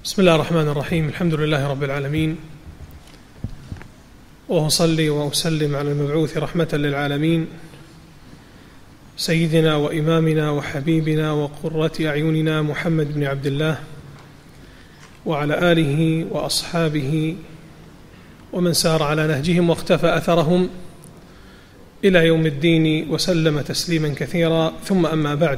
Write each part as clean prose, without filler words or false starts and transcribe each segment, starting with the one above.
بسم الله الرحمن الرحيم. الحمد لله رب العالمين، وأصلي وأسلم على المبعوث رحمة للعالمين سيدنا وإمامنا وحبيبنا وقرة أعيننا محمد بن عبد الله وعلى آله وأصحابه ومن سار على نهجهم واختفى أثرهم إلى يوم الدين وسلم تسليما كثيرا، ثم أما بعد.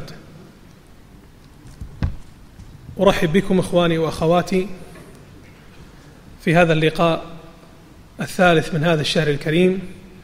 أرحب بكم إخواني وأخواتي في هذا اللقاء الثالث من هذا الشهر الكريم،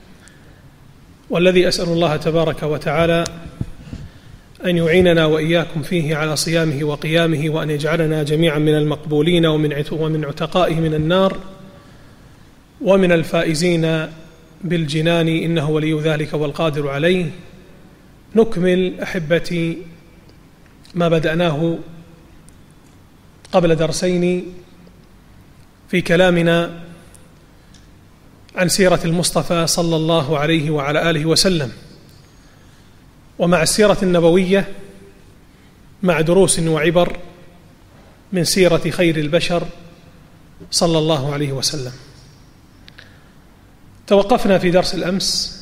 والذي أسأل الله تبارك وتعالى أن يعيننا وإياكم فيه على صيامه وقيامه، وأن يجعلنا جميعا من المقبولين ومن عتقائه من النار ومن الفائزين بالجنان، إنه ولي ذلك والقادر عليه. نكمل أحبتي ما بدأناه قبل درسين في كلامنا عن سيرة المصطفى صلى الله عليه وعلى آله وسلم، ومع السيرة النبوية مع دروس وعبر من سيرة خير البشر صلى الله عليه وسلم. توقفنا في درس الأمس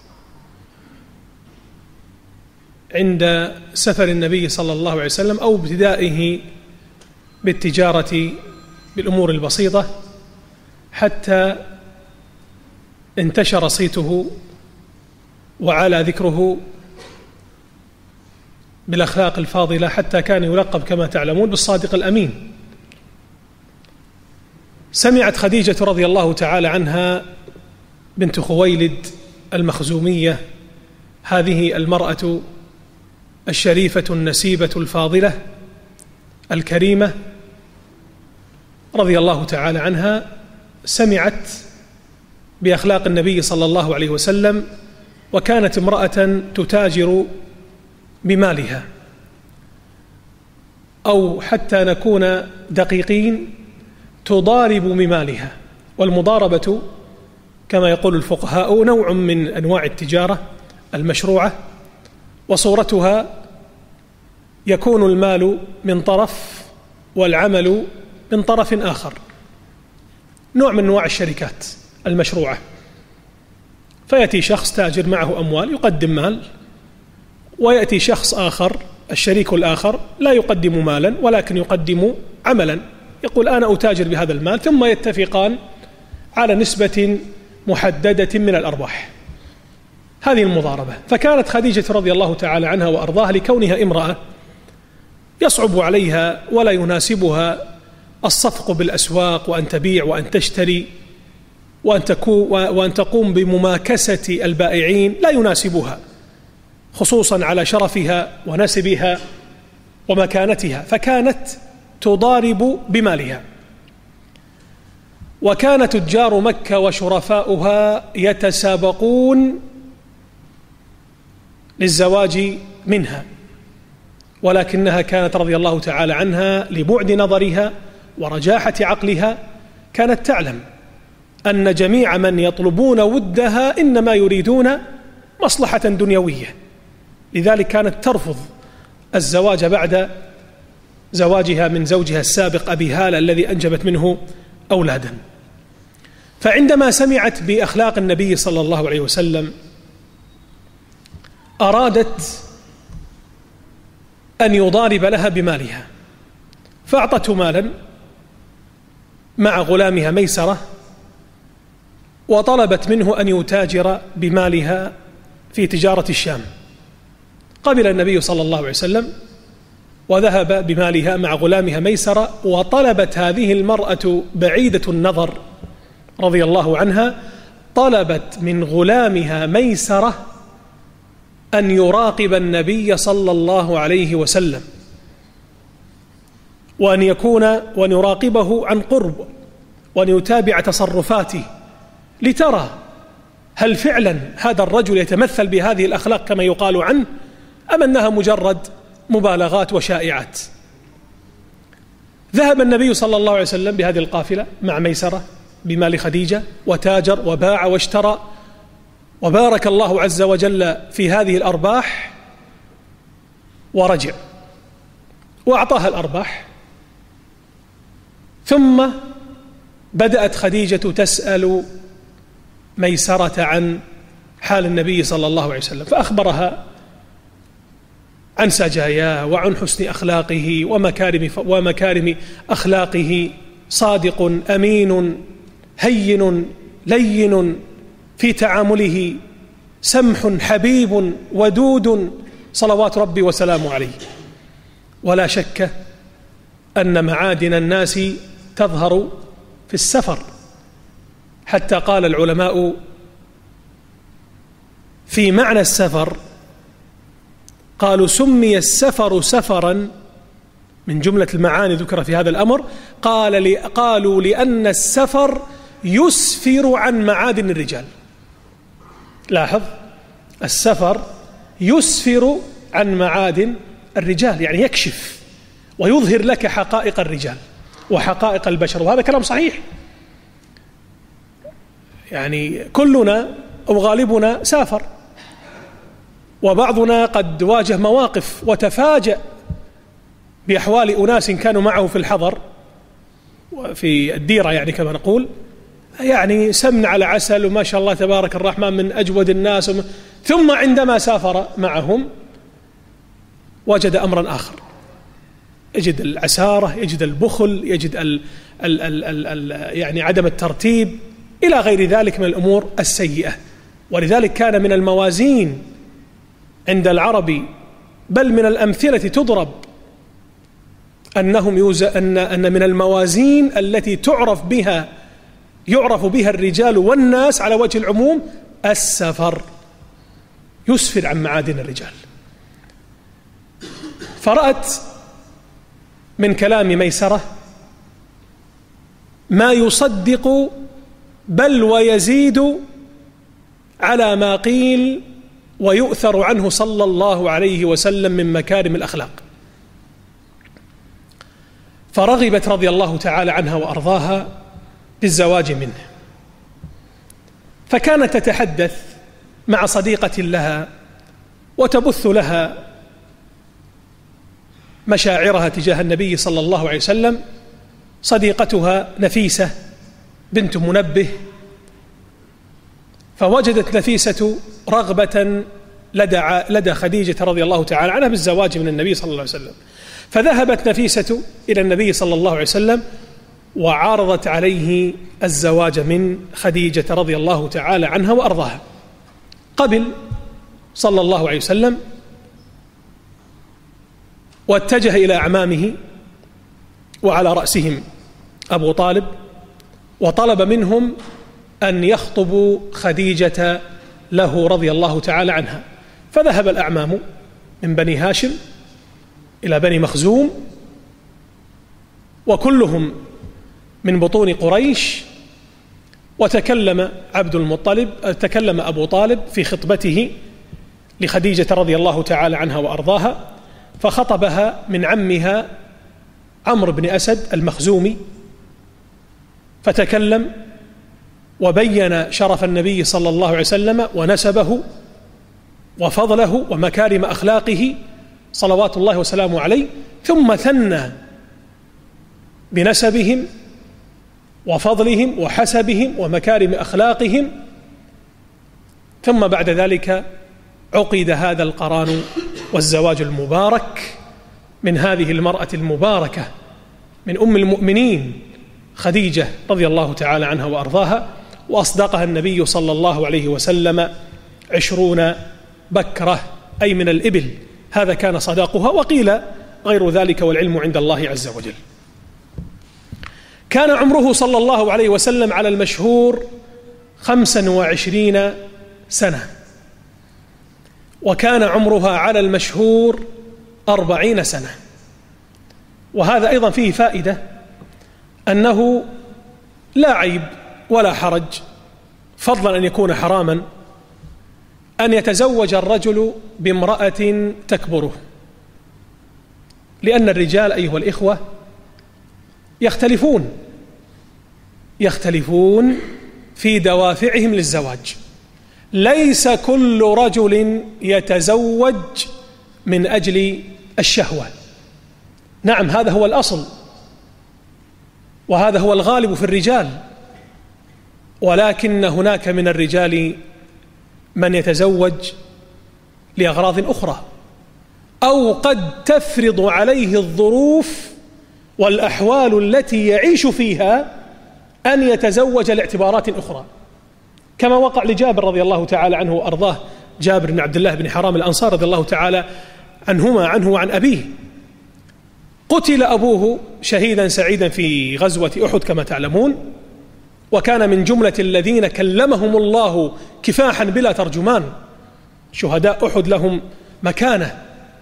عند سفر النبي صلى الله عليه وسلم، أو ابتدائه بالتجارة بالأمور البسيطة، حتى انتشر صيته وعلى ذكره بالأخلاق الفاضلة، حتى كان يلقب كما تعلمون بالصادق الأمين. سمعت خديجة رضي الله تعالى عنها بنت خويلد المخزومية، هذه المرأة الشريفة النسيبة الفاضلة الكريمة رضي الله تعالى عنها، سمعت بأخلاق النبي صلى الله عليه وسلم، وكانت امرأة تتاجر بمالها، أو حتى نكون دقيقين تضارب بمالها. والمضاربة كما يقول الفقهاء نوع من أنواع التجارة المشروعة، وصورتها يكون المال من طرف والعمل من طرف آخر، نوع من أنواع الشركات المشروعة. فيأتي شخص تاجر معه أموال يقدم مال، ويأتي شخص آخر الشريك الآخر لا يقدم مالا ولكن يقدم عملا، يقول أنا أتاجر بهذا المال، ثم يتفقان على نسبة محددة من الأرباح. هذه المضاربة. فكانت خديجة رضي الله تعالى عنها وأرضاها لكونها امرأة يصعب عليها ولا يناسبها الصفق بالأسواق، وأن تبيع وأن تشتري وأن تقوم بمماكسة البائعين، لا يناسبها، خصوصا على شرفها ونسبها ومكانتها، فكانت تضارب بمالها. وكان تجار مكة وشرفاؤها يتسابقون للزواج منها، ولكنها كانت رضي الله تعالى عنها لبعد نظرها ورجاحة عقلها كانت تعلم أن جميع من يطلبون ودها إنما يريدون مصلحة دنيوية، لذلك كانت ترفض الزواج بعد زواجها من زوجها السابق أبي هالة الذي أنجبت منه أولادا. فعندما سمعت بأخلاق النبي صلى الله عليه وسلم أرادت أن يضارب لها بمالها، فأعطته مالا مع غلامها ميسرة، وطلبت منه أن يتاجر بمالها في تجارة الشام. قبل النبي صلى الله عليه وسلم وذهب بمالها مع غلامها ميسرة، وطلبت هذه المرأة بعيدة النظر رضي الله عنها، طلبت من غلامها ميسرة أن يراقب النبي صلى الله عليه وسلم، وأن يراقبه عن قرب، وأن يتابع تصرفاته لترى هل فعلا هذا الرجل يتمثل بهذه الأخلاق كما يقال عنه، أم أنها مجرد مبالغات وشائعات. ذهب النبي صلى الله عليه وسلم بهذه القافلة مع ميسرة بمال خديجة، وتاجر وباع واشترى، وبارك الله عز وجل في هذه الأرباح، ورجع وأعطاها الأرباح، ثم بدأت خديجة تسأل ميسرة عن حال النبي صلى الله عليه وسلم، فأخبرها عن سجاياه وعن حسن أخلاقه ومكارم أخلاقه، صادق أمين هين لين في تعامله، سمح حبيب ودود صلوات ربي وسلامه عليه. ولا شك أن معادن الناس تظهر في السفر، حتى قال العلماء في معنى السفر، قالوا سمي السفر سفرا من جملة المعاني ذكر في هذا الأمر، قالوا لأن السفر يسفر عن معادن الرجال. لاحظ، السفر يسفر عن معادن الرجال، يعني يكشف ويظهر لك حقائق الرجال وحقائق البشر، وهذا كلام صحيح. يعني كلنا أو غالبنا سافر، وبعضنا قد واجه مواقف وتفاجأ بأحوال أناس كانوا معه في الحضر وفي الديرة، يعني كما نقول، يعني سمن على عسل وما شاء الله تبارك الرحمن من أجود الناس، ثم عندما سافر معهم وجد أمرا آخر، يجد العسارة، يجد البخل، يجد يعني عدم الترتيب إلى غير ذلك من الأمور السيئة. ولذلك كان من الموازين عند العرب، بل من الأمثلة تضرب، أن من الموازين التي يعرف بها الرجال والناس على وجه العموم السفر، يسفر عن معادن الرجال. فرأت من كلام ميسرة ما يصدق بل ويزيد على ما قيل ويؤثر عنه صلى الله عليه وسلم من مكارم الأخلاق، فرغبت رضي الله تعالى عنها وأرضاها بالزواج منه. فكانت تتحدث مع صديقة لها وتبث لها مشاعرها تجاه النبي صلى الله عليه وسلم، صديقتها نفيسة بنت منبه. فوجدت نفيسة رغبة لدى خديجة رضي الله تعالى عنها بالزواج من النبي صلى الله عليه وسلم، فذهبت نفيسة إلى النبي صلى الله عليه وسلم وعرضت عليه الزواج من خديجة رضي الله تعالى عنها وأرضاها. قبل صلى الله عليه وسلم واتجه إلى أعمامه وعلى رأسهم أبو طالب، وطلب منهم أن يخطبوا خديجة له رضي الله تعالى عنها. فذهب الأعمام من بني هاشم إلى بني مخزوم، وكلهم من بطون قريش، وتكلم تكلم أبو طالب في خطبته لخديجة رضي الله تعالى عنها وأرضاها، فخطبها من عمها عمرو بن أسد المخزومي، فتكلم وبين شرف النبي صلى الله عليه وسلم ونسبه وفضله ومكارم أخلاقه صلوات الله وسلامه عليه، ثم ثنى بنسبهم وفضلهم وحسبهم ومكارم أخلاقهم. ثم بعد ذلك عقد هذا القران والزواج المبارك من هذه المرأة المباركة من أم المؤمنين خديجة رضي الله تعالى عنها وأرضاها، وأصدقها النبي صلى الله عليه وسلم 20 بكرة، أي من الإبل، هذا كان صداقها، وقيل غير ذلك والعلم عند الله عز وجل. كان عمره صلى الله عليه وسلم على المشهور 25 سنة، وكان عمرها على المشهور 40 سنة. وهذا أيضا فيه فائدة، أنه لا عيب ولا حرج، فضلا أن يكون حراما، أن يتزوج الرجل بامرأة تكبره، لأن الرجال أيها الإخوة يختلفون في دوافعهم للزواج. ليس كل رجل يتزوج من أجل الشهوة، نعم هذا هو الأصل، وهذا هو الغالب في الرجال، ولكن هناك من الرجال من يتزوج لأغراض أخرى، أو قد تفرض عليه الظروف والأحوال التي يعيش فيها أن يتزوج لاعتبارات أخرى، كما وقع لجابر رضي الله تعالى عنه وأرضاه، جابر بن عبد الله بن حرام الأنصار رضي الله تعالى عنه وعن أبيه. قتل أبوه شهيدا سعيدا في غزوة أحد كما تعلمون، وكان من جملة الذين كلمهم الله كفاحا بلا ترجمان، شهداء أحد لهم مكانة.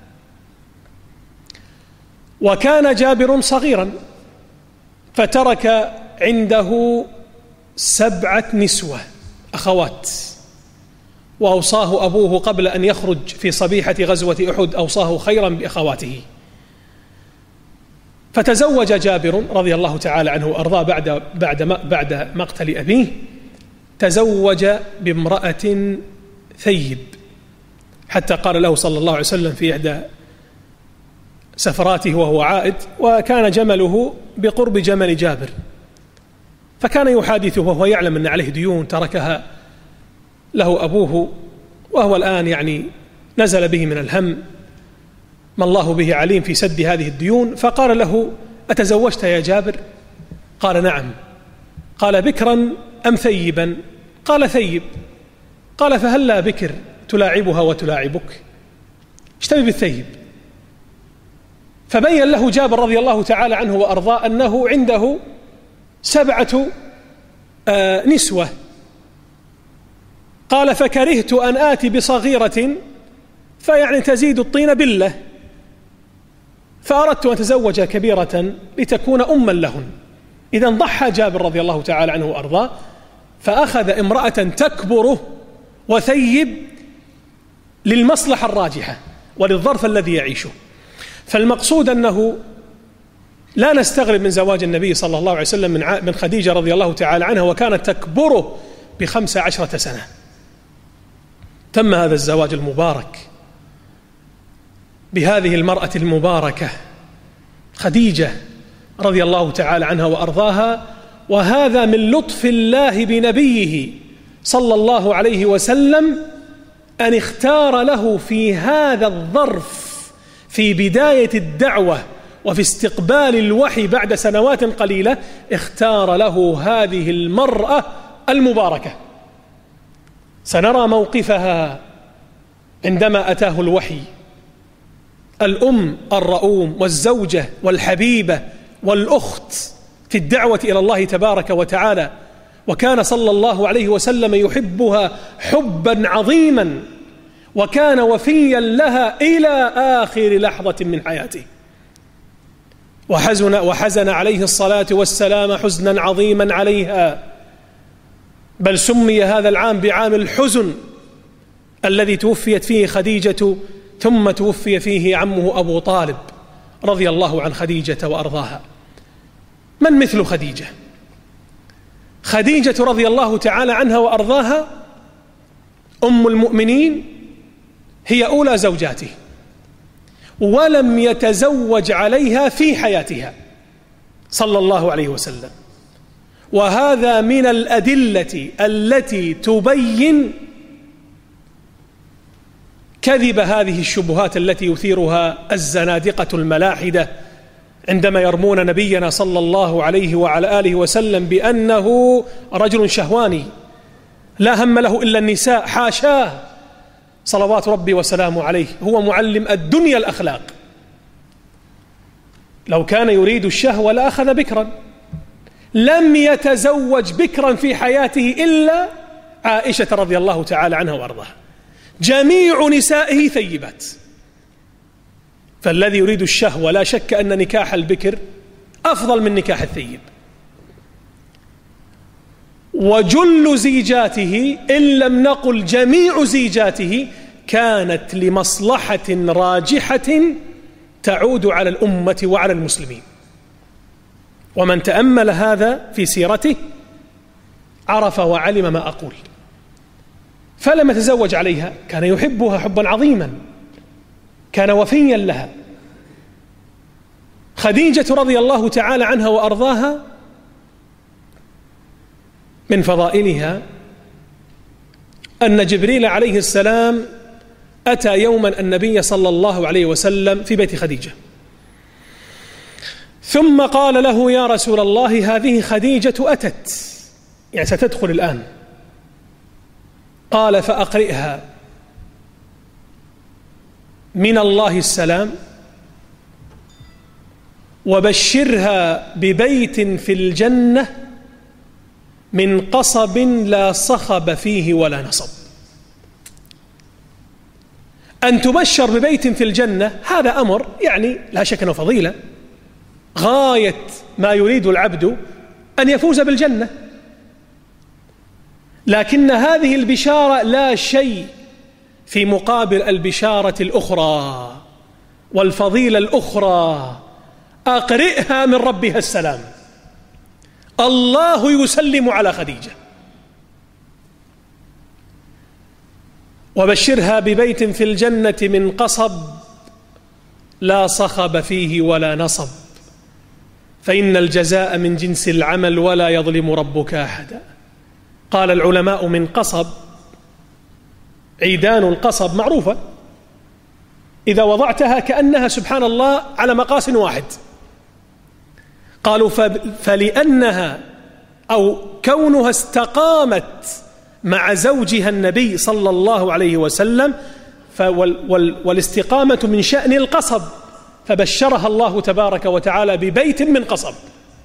وكان جابر صغيرا فترك عنده 7 نسوة أخوات، وأوصاه أبوه قبل أن يخرج في صبيحة غزوة أحد، أوصاه خيرا بأخواته. فتزوج جابر رضي الله تعالى عنه وأرضاه بعد مقتل أبيه، تزوج بامرأة ثيب، حتى قال له صلى الله عليه وسلم في إحدى سفراته وهو عائد، وكان جمله بقرب جمل جابر، فكان يحادثه وهو يعلم أن عليه ديون تركها له أبوه، وهو الآن يعني نزل به من الهم ما الله به عليم في سد هذه الديون. فقال له: أتزوجت يا جابر؟ قال: نعم. قال: بكرا أم ثيبا؟ قال: ثيب. قال: فهلا بكر تلاعبها وتلاعبك؟ اشتبه بالثيب. فبين له جابر رضي الله تعالى عنه وأرضاه أنه عنده 7 نسوة. قال: فكرهت أن آتي بصغيرة فيعني تزيد الطين بلة، فأردت أن أتزوج كبيرة لتكون أما لهن. إذن ضحى جابر رضي الله تعالى عنه وأرضاه، فأخذ امرأة تكبره وثيب للمصلحة الراجحة وللظرف الذي يعيشه. فالمقصود أنه لا نستغرب من زواج النبي صلى الله عليه وسلم من خديجة رضي الله تعالى عنها، وكانت تكبره ب15 سنة. تم هذا الزواج المبارك بهذه المرأة المباركة خديجة رضي الله تعالى عنها وأرضاها، وهذا من لطف الله بنبيه صلى الله عليه وسلم أن اختار له في هذا الظرف في بداية الدعوة وفي استقبال الوحي بعد سنوات قليلة، اختار له هذه المرأة المباركة. سنرى موقفها عندما أتاه الوحي، الأم الرؤوم والزوجة والحبيبة والأخت في الدعوة إلى الله تبارك وتعالى، وكان صلى الله عليه وسلم يحبها حبا عظيما، وكان وفيا لها إلى آخر لحظة من حياته. وحزن عليه الصلاة والسلام حزنا عظيما عليها، بل سمي هذا العام بعام الحزن الذي توفيت فيه خديجة، ثم توفي فيه عمه أبو طالب رضي الله عن خديجة وأرضاها. من مثل خديجة؟ خديجة رضي الله تعالى عنها وأرضاها أم المؤمنين، هي أولى زوجاته، ولم يتزوج عليها في حياتها صلى الله عليه وسلم، وهذا من الأدلة التي تبين كذب هذه الشبهات التي يثيرها الزنادقة الملاحدة عندما يرمون نبينا صلى الله عليه وعلى آله وسلم بأنه رجل شهواني لا هم له إلا النساء. حاشاه صلوات ربي وسلامه عليه، هو معلم الدنيا الأخلاق. لو كان يريد الشهوة لأخذ بكرا، لم يتزوج بكرا في حياته إلا عائشة رضي الله تعالى عنها وأرضاها، جميع نسائه ثيبات. فالذي يريد الشهوة لا شك أن نكاح البكر أفضل من نكاح الثيب. وجل زيجاته إن لم نقل جميع زيجاته كانت لمصلحة راجحة تعود على الأمة وعلى المسلمين. ومن تأمل هذا في سيرته عرف وعلم ما أقول. فلما تزوج عليها كان يحبها حبا عظيما، كان وفيا لها. خديجة رضي الله تعالى عنها وأرضاها من فضائلها أن جبريل عليه السلام أتى يوما النبي صلى الله عليه وسلم في بيت خديجة، ثم قال له: يا رسول الله، هذه خديجة أتت، يعني ستدخل الآن. قال: فأقرئها من الله السلام، وبشرها ببيت في الجنة من قصب لا صخب فيه ولا نصب. أن تبشر ببيت في الجنة هذا أمر يعني لا شك أنه فضيلة، غاية ما يريد العبد أن يفوز بالجنة، لكن هذه البشارة لا شيء في مقابل البشارة الأخرى والفضيلة الأخرى: أقرئها من ربها السلام، الله يسلم على خديجة. وبشرها ببيت في الجنة من قصب لا صخب فيه ولا نصب، فإن الجزاء من جنس العمل ولا يظلم ربك أحدا. قال العلماء: من قصب، عيدان القصب معروفة، إذا وضعتها كأنها سبحان الله على مقاس واحد. قالوا: فلأنها أو كونها استقامت مع زوجها النبي صلى الله عليه وسلم، والاستقامة من شأن القصب، فبشرها الله تبارك وتعالى ببيت من قصب.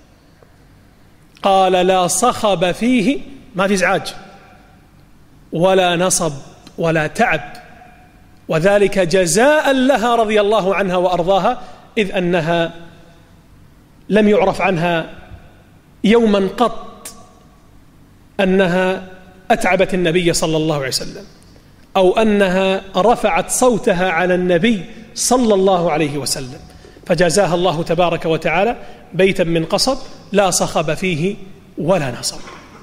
قال: لا صخب فيه، ما في إزعاج ولا نصب ولا تعب، وذلك جزاء لها رضي الله عنها وأرضاها، إذ أنها لم يعرف عنها يوما قط أنها أتعبت النبي صلى الله عليه وسلم، أو أنها رفعت صوتها على النبي صلى الله عليه وسلم، فجزاها الله تبارك وتعالى بيتا من قصب لا صخب فيه ولا نصب.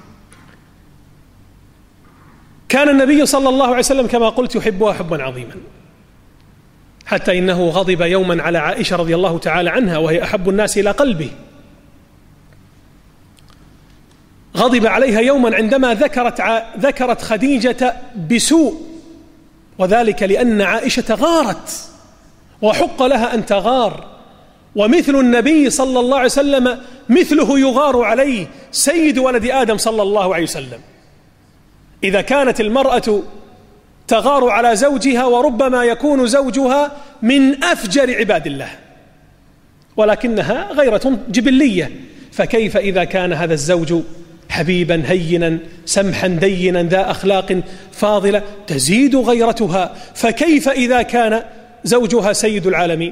كان النبي صلى الله عليه وسلم كما قلت يحبها حبا عظيما، حتى إنه غضب يوما على عائشة رضي الله تعالى عنها وهي أحب الناس إلى قلبه. غضب عليها يوما عندما ذكرت خديجة بسوء، وذلك لأن عائشة غارت وحق لها أن تغار، ومثل النبي صلى الله عليه وسلم مثله يغار عليه، سيد ولد آدم صلى الله عليه وسلم. إذا كانت المرأة تغار على زوجها وربما يكون زوجها من أفجر عباد الله، ولكنها غيرة جبلية، فكيف إذا كان هذا الزوج حبيبا هينا سمحا دينا ذا أخلاق فاضلة تزيد غيرتها، فكيف إذا كان زوجها سيد العالمين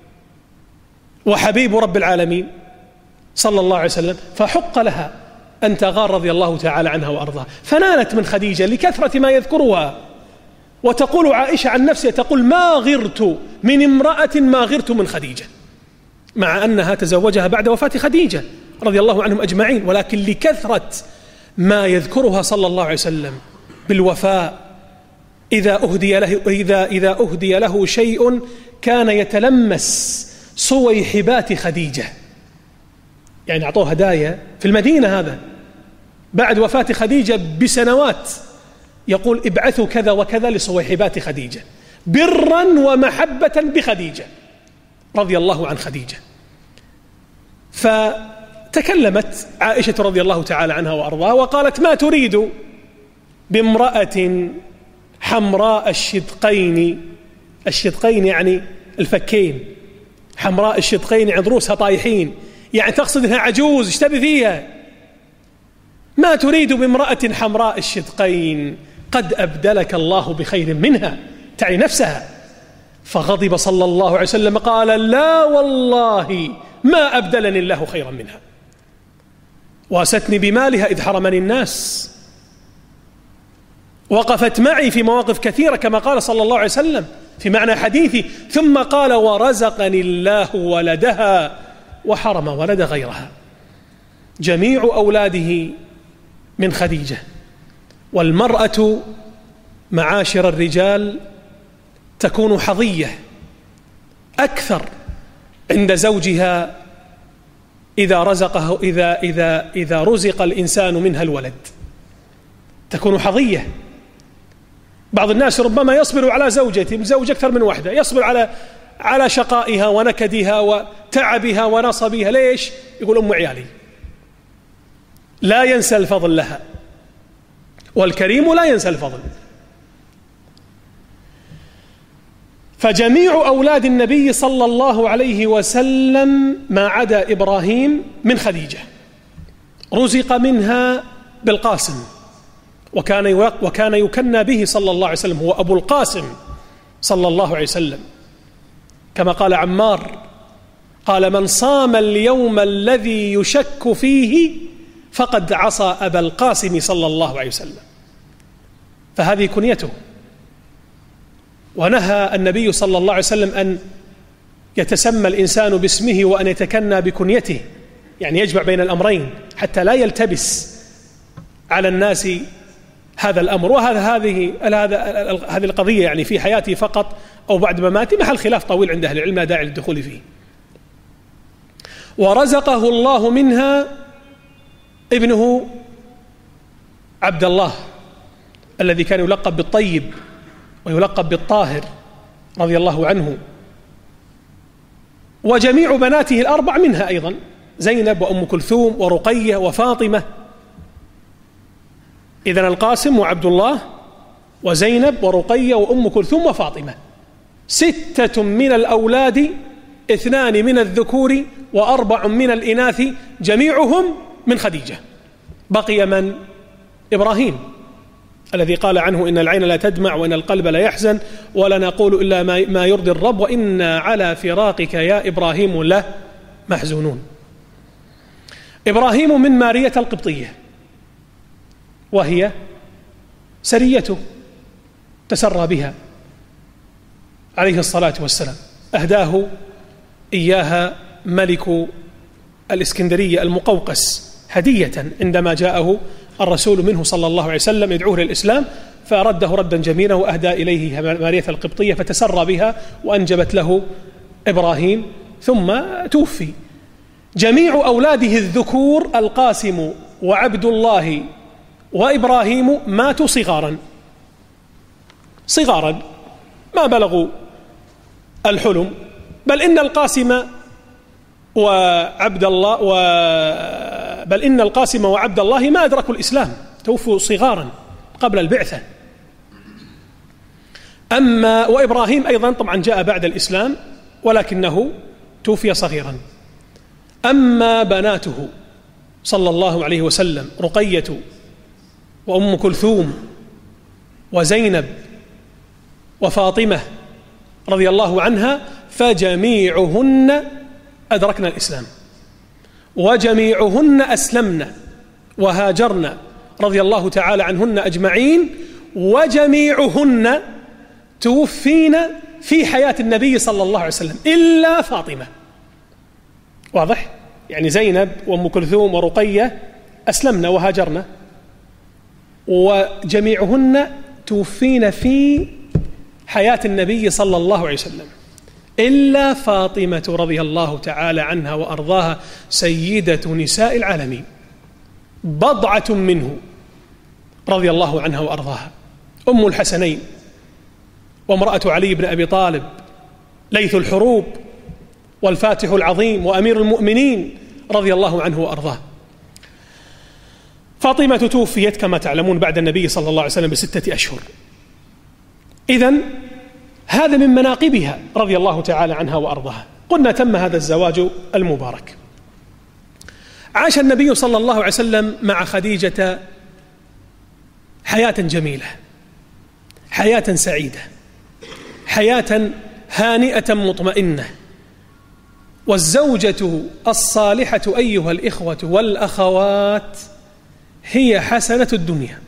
وحبيب رب العالمين صلى الله عليه وسلم، فحق لها أن تغار رضي الله تعالى عنها وأرضاها. فنالت من خديجة لكثرة ما يذكرها، وتقول عائشة عن نفسها تقول: ما غرت من امرأة ما غرت من خديجة، مع أنها تزوجها بعد وفاة خديجة رضي الله عنهم أجمعين، ولكن لكثرة ما يذكرها صلى الله عليه وسلم بالوفاء. إذا أهدي له شيء كان يتلمس صويحبات خديجة، يعني أعطوه هدايا في المدينة هذا بعد وفاة خديجة بسنوات، يقول: ابعثوا كذا وكذا لصويحبات خديجة، برا ومحبة بخديجة رضي الله عن خديجة. فتكلمت عائشة رضي الله تعالى عنها وأرضاها وقالت: ما تريد بامرأة حمراء الشدقين، الشدقين يعني الفكين، حمراء الشدقين يعني ضروسها طايحين، يعني تقصد أنها عجوز، ايش تبي فيها؟ ما تريد بامرأة حمراء الشدقين قد أبدلك الله بخير منها، تعني نفسها. فغضب صلى الله عليه وسلم قال: لا والله ما أبدلني الله خيرا منها، واستني بمالها إذ حرمني الناس، وقفت معي في مواقف كثيرة كما قال صلى الله عليه وسلم في معنى حديثي، ثم قال: ورزقني الله ولدها وحرم ولد غيرها. جميع أولاده من خديجة. والمرأة معاشر الرجال تكون حظية أكثر عند زوجها إذا رزق الإنسان منها الولد، تكون حظية. بعض الناس ربما يصبر على زوجة أكثر من واحدة، يصبر على شقائها ونكدها وتعبها ونصبها. ليش؟ يقول أم عيالي. لا ينسى الفضل لها، والكريم لا ينسى الفضل. فجميع أولاد النبي صلى الله عليه وسلم ما عدا إبراهيم من خديجة، رزق منها بالقاسم، وكان يكنى به صلى الله عليه وسلم، هو أبو القاسم صلى الله عليه وسلم، كما قال عمار قال: من صام اليوم الذي يشك فيه فقد عصى أبا القاسم صلى الله عليه وسلم. فهذه كنيته. ونهى النبي صلى الله عليه وسلم أن يتسمى الإنسان باسمه وأن يتكنى بكنيته، يعني يجمع بين الأمرين حتى لا يلتبس على الناس هذا الأمر. هذه القضية يعني في حياته فقط أو بعد مماته محل خلاف طويل عند أهل العلم، لا داعي للدخول فيه. ورزقه الله منها ابنه عبد الله الذي كان يلقب بالطيب ويلقب بالطاهر رضي الله عنه، وجميع بناته الأربع منها أيضا، زينب وأم كلثوم ورقية وفاطمة. إذن القاسم وعبد الله وزينب ورقية وأم كلثوم وفاطمة، 6 من الأولاد، 2 من الذكور و4 من الإناث، جميعهم من خديجة. بقي من؟ إبراهيم الذي قال عنه: إن العين لا تدمع وإن القلب لا يحزن ولا نقول إلا ما يرضي الرب وإنا على فراقك يا إبراهيم له محزونون. إبراهيم من مارية القبطية، وهي سريته تسرى بها عليه الصلاة والسلام، أهداه إياها ملك الإسكندرية المقوقس هدية عندما جاءه الرسول منه صلى الله عليه وسلم يدعوه للإسلام، فرده ردا جميلا وأهدى إليه مارية القبطية فتسرى بها وأنجبت له إبراهيم، ثم توفي. جميع أولاده الذكور القاسم وعبد الله وإبراهيم ماتوا صغارا ما بلغوا الحلم، بل إن القاسم وعبد الله ما أدركوا الإسلام، توفوا صغارا قبل البعثة. أما وإبراهيم أيضا طبعا جاء بعد الإسلام ولكنه توفي صغيرا. أما بناته صلى الله عليه وسلم رقية وأم كلثوم وزينب وفاطمة رضي الله عنها فجميعهن أدركنا الإسلام، وجميعهن أسلمنا وهاجرنا رضي الله تعالى عنهن أجمعين، وجميعهن توفينا في حياة النبي صلى الله عليه وسلم إلا فاطمة. واضح؟ يعني زينب وأم كلثوم ورقية أسلمنا وهاجرنا، وجميعهن توفينا في حياة النبي صلى الله عليه وسلم إلا فاطمة رضي الله تعالى عنها وأرضاها، سيدة نساء العالمين، بضعة منه رضي الله عنها وأرضاها، أم الحسنين وامرأة علي بن أبي طالب، ليث الحروب والفاتح العظيم وأمير المؤمنين رضي الله عنه وأرضاه. فاطمة توفيت كما تعلمون بعد النبي صلى الله عليه وسلم ب6 أشهر. إذن هذا من مناقبها رضي الله تعالى عنها وأرضاها. قلنا تم هذا الزواج المبارك. عاش النبي صلى الله عليه وسلم مع خديجة حياة جميلة، حياة سعيدة، حياة هانئة مطمئنة. والزوجة الصالحة أيها الإخوة والأخوات هي حسنة الدنيا.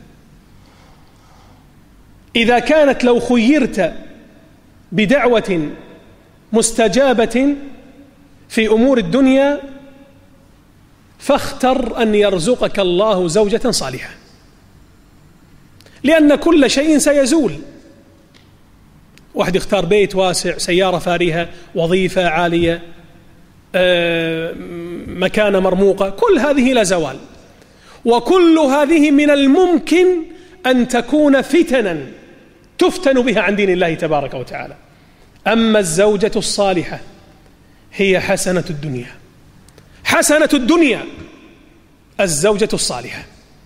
إذا كانت لو خيرت بدعوة مستجابة في أمور الدنيا فاختر أن يرزقك الله زوجة صالحة، لأن كل شيء سيزول. واحد اختار بيت واسع، سيارة فارهة، وظيفة عالية، مكانة مرموقة، كل هذه لا زوال، وكل هذه من الممكن أن تكون فتنا تفتن بها عن دين الله تبارك وتعالى. أما الزوجة الصالحة هي حسنة الدنيا، حسنة الدنيا الزوجة الصالحة.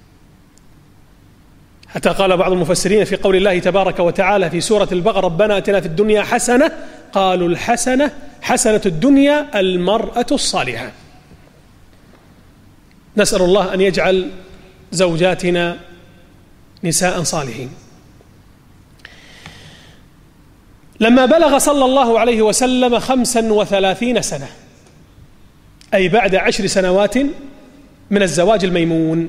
حتى قال بعض المفسرين في قول الله تبارك وتعالى في سورة البقرة ربنا آتنا في الدنيا حسنة، قالوا الحسنة حسنة الدنيا المرأة الصالحة. نسأل الله أن يجعل زوجاتنا نساء صالحين. لما بلغ صلى الله عليه وسلم 35 سنة، أي بعد 10 سنوات من الزواج الميمون.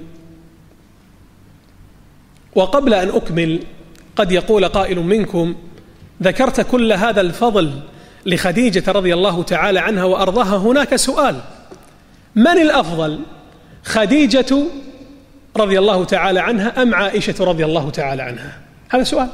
وقبل أن أكمل قد يقول قائل منكم ذكرت كل هذا الفضل لخديجة رضي الله تعالى عنها وأرضاها، هناك سؤال: من الأفضل، خديجة رضي الله تعالى عنها أم عائشة رضي الله تعالى عنها؟ هذا سؤال.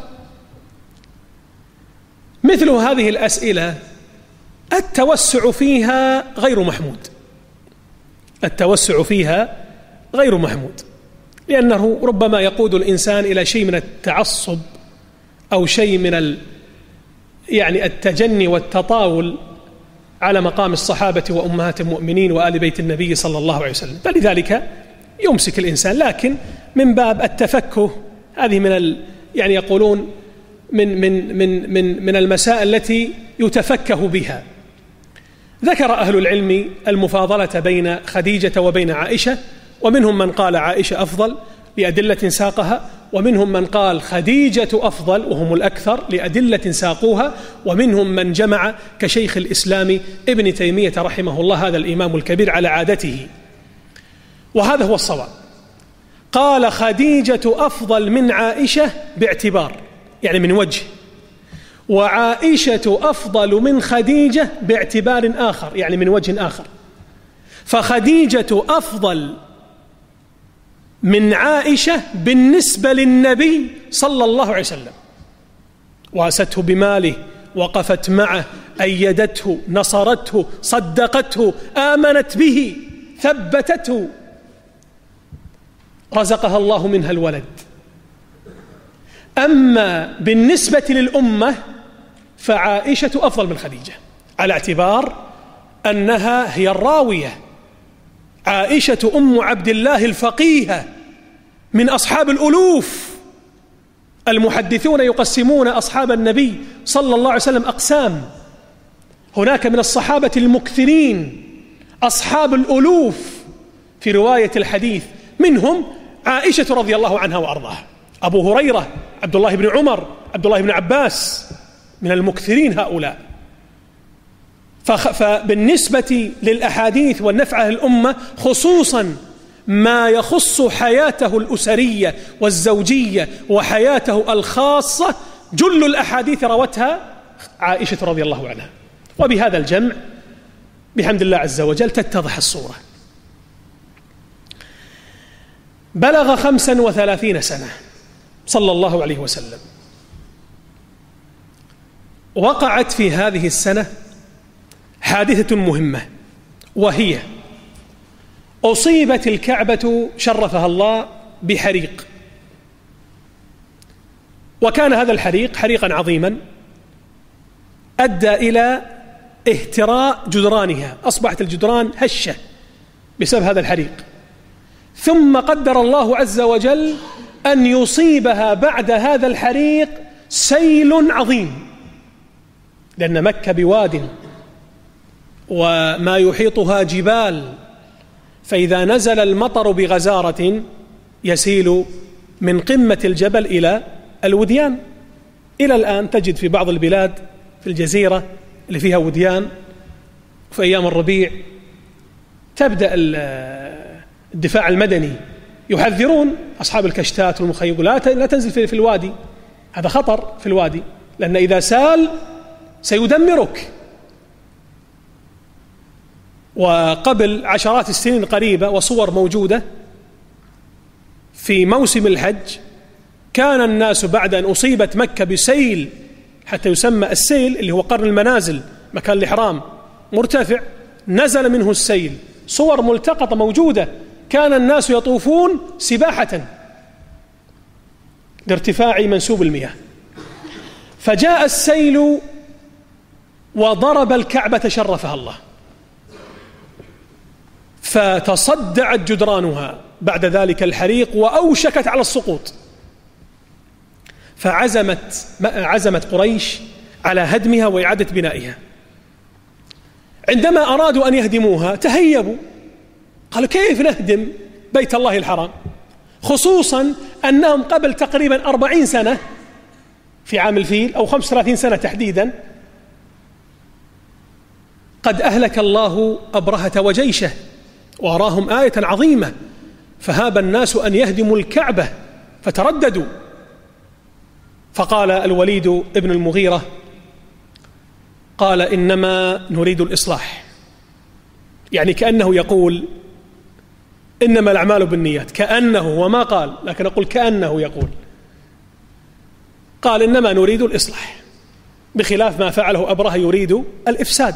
مثل هذه الأسئلة التوسع فيها غير محمود، التوسع فيها غير محمود، لأنه ربما يقود الإنسان إلى شيء من التعصب أو شيء من التجني والتطاول على مقام الصحابة وأمهات المؤمنين وآل بيت النبي صلى الله عليه وسلم، فلذلك يمسك الإنسان. لكن من باب التفكه، هذه من يقولون من المسائل التي يتفكه بها. ذكر أهل العلم المفاضلة بين خديجة وبين عائشة، ومنهم من قال عائشة أفضل لأدلة ساقها، ومنهم من قال خديجة أفضل وهم الأكثر لأدلة ساقوها، ومنهم من جمع كشيخ الإسلام ابن تيمية رحمه الله، هذا الإمام الكبير على عادته، وهذا هو الصواب. قال خديجة أفضل من عائشة باعتبار، يعني من وجه، وعائشة أفضل من خديجة باعتبار آخر، يعني من وجه آخر. فخديجة أفضل من عائشة بالنسبة للنبي صلى الله عليه وسلم، واسته بماله، وقفت معه، أيدته، نصرته، صدقته، آمنت به، ثبتته، رزقها الله منها الولد. أما بالنسبة للأمة فعائشة أفضل من خديجة، على اعتبار أنها هي الراوية. عائشة أم عبد الله الفقيهة من أصحاب الألوف. المحدثون يقسمون أصحاب النبي صلى الله عليه وسلم أقسام، هناك من الصحابة المكثرين أصحاب الألوف في رواية الحديث، منهم عائشة رضي الله عنها وأرضاها، أبو هريرة، عبد الله بن عمر، عبد الله بن عباس، من المكثرين هؤلاء. فبالنسبة للأحاديث والنفع للأمة، خصوصا ما يخص حياته الأسرية والزوجية وحياته الخاصة، جل الأحاديث روتها عائشة رضي الله عنها. وبهذا الجمع بحمد الله عز وجل تتضح الصورة. بلغ 35 سنة صلى الله عليه وسلم. وقعت في هذه السنة حادثة مهمة، وهي أصيبت الكعبة شرفها الله بحريق، وكان هذا الحريق حريقا عظيما أدى إلى اهتراء جدرانها، أصبحت الجدران هشة بسبب هذا الحريق. ثم قدر الله عز وجل أن يصيبها بعد هذا الحريق سيل عظيم، لأن مكة بواد وما يحيطها جبال، فإذا نزل المطر بغزارة يسيل من قمة الجبل إلى الوديان. إلى الآن تجد في بعض البلاد في الجزيرة اللي فيها وديان في أيام الربيع تبدأ الدفاع المدني يحذرون أصحاب الكشتات والمخيم، لا تنزل في الوادي، هذا خطر في الوادي، لأن إذا سال سيدمرك. وقبل عشرات السنين قريبة وصور موجودة في موسم الحج، كان الناس بعد أن أصيبت مكة بسيل، حتى يسمى السيل اللي هو قرن المنازل، مكان الإحرام مرتفع نزل منه السيل، صور ملتقطة موجودة، كان الناس يطوفون سباحة لارتفاع منسوب المياه، فجاء السيل وضرب الكعبة شرفها الله، فتصدعت جدرانها بعد ذلك الحريق وأوشكت على السقوط، فعزمت قريش على هدمها وإعادة بنائها. عندما أرادوا أن يهدموها تهيبوا، قالوا كيف نهدم بيت الله الحرام، خصوصا أنهم قبل تقريبا 40 سنة في عام الفيل أو 35 سنة تحديدا قد أهلك الله أبرهة وجيشه وأراهم آية عظيمة، فهاب الناس أن يهدموا الكعبة فترددوا. فقال الوليد ابن المغيرة قال إنما نريد الإصلاح، يعني كأنه يقول إنما الأعمال بالنيات، كأنه وما قال لكن أقول كأنه يقول، قال إنما نريد الإصلاح، بخلاف ما فعله أبرهة يريد الإفساد.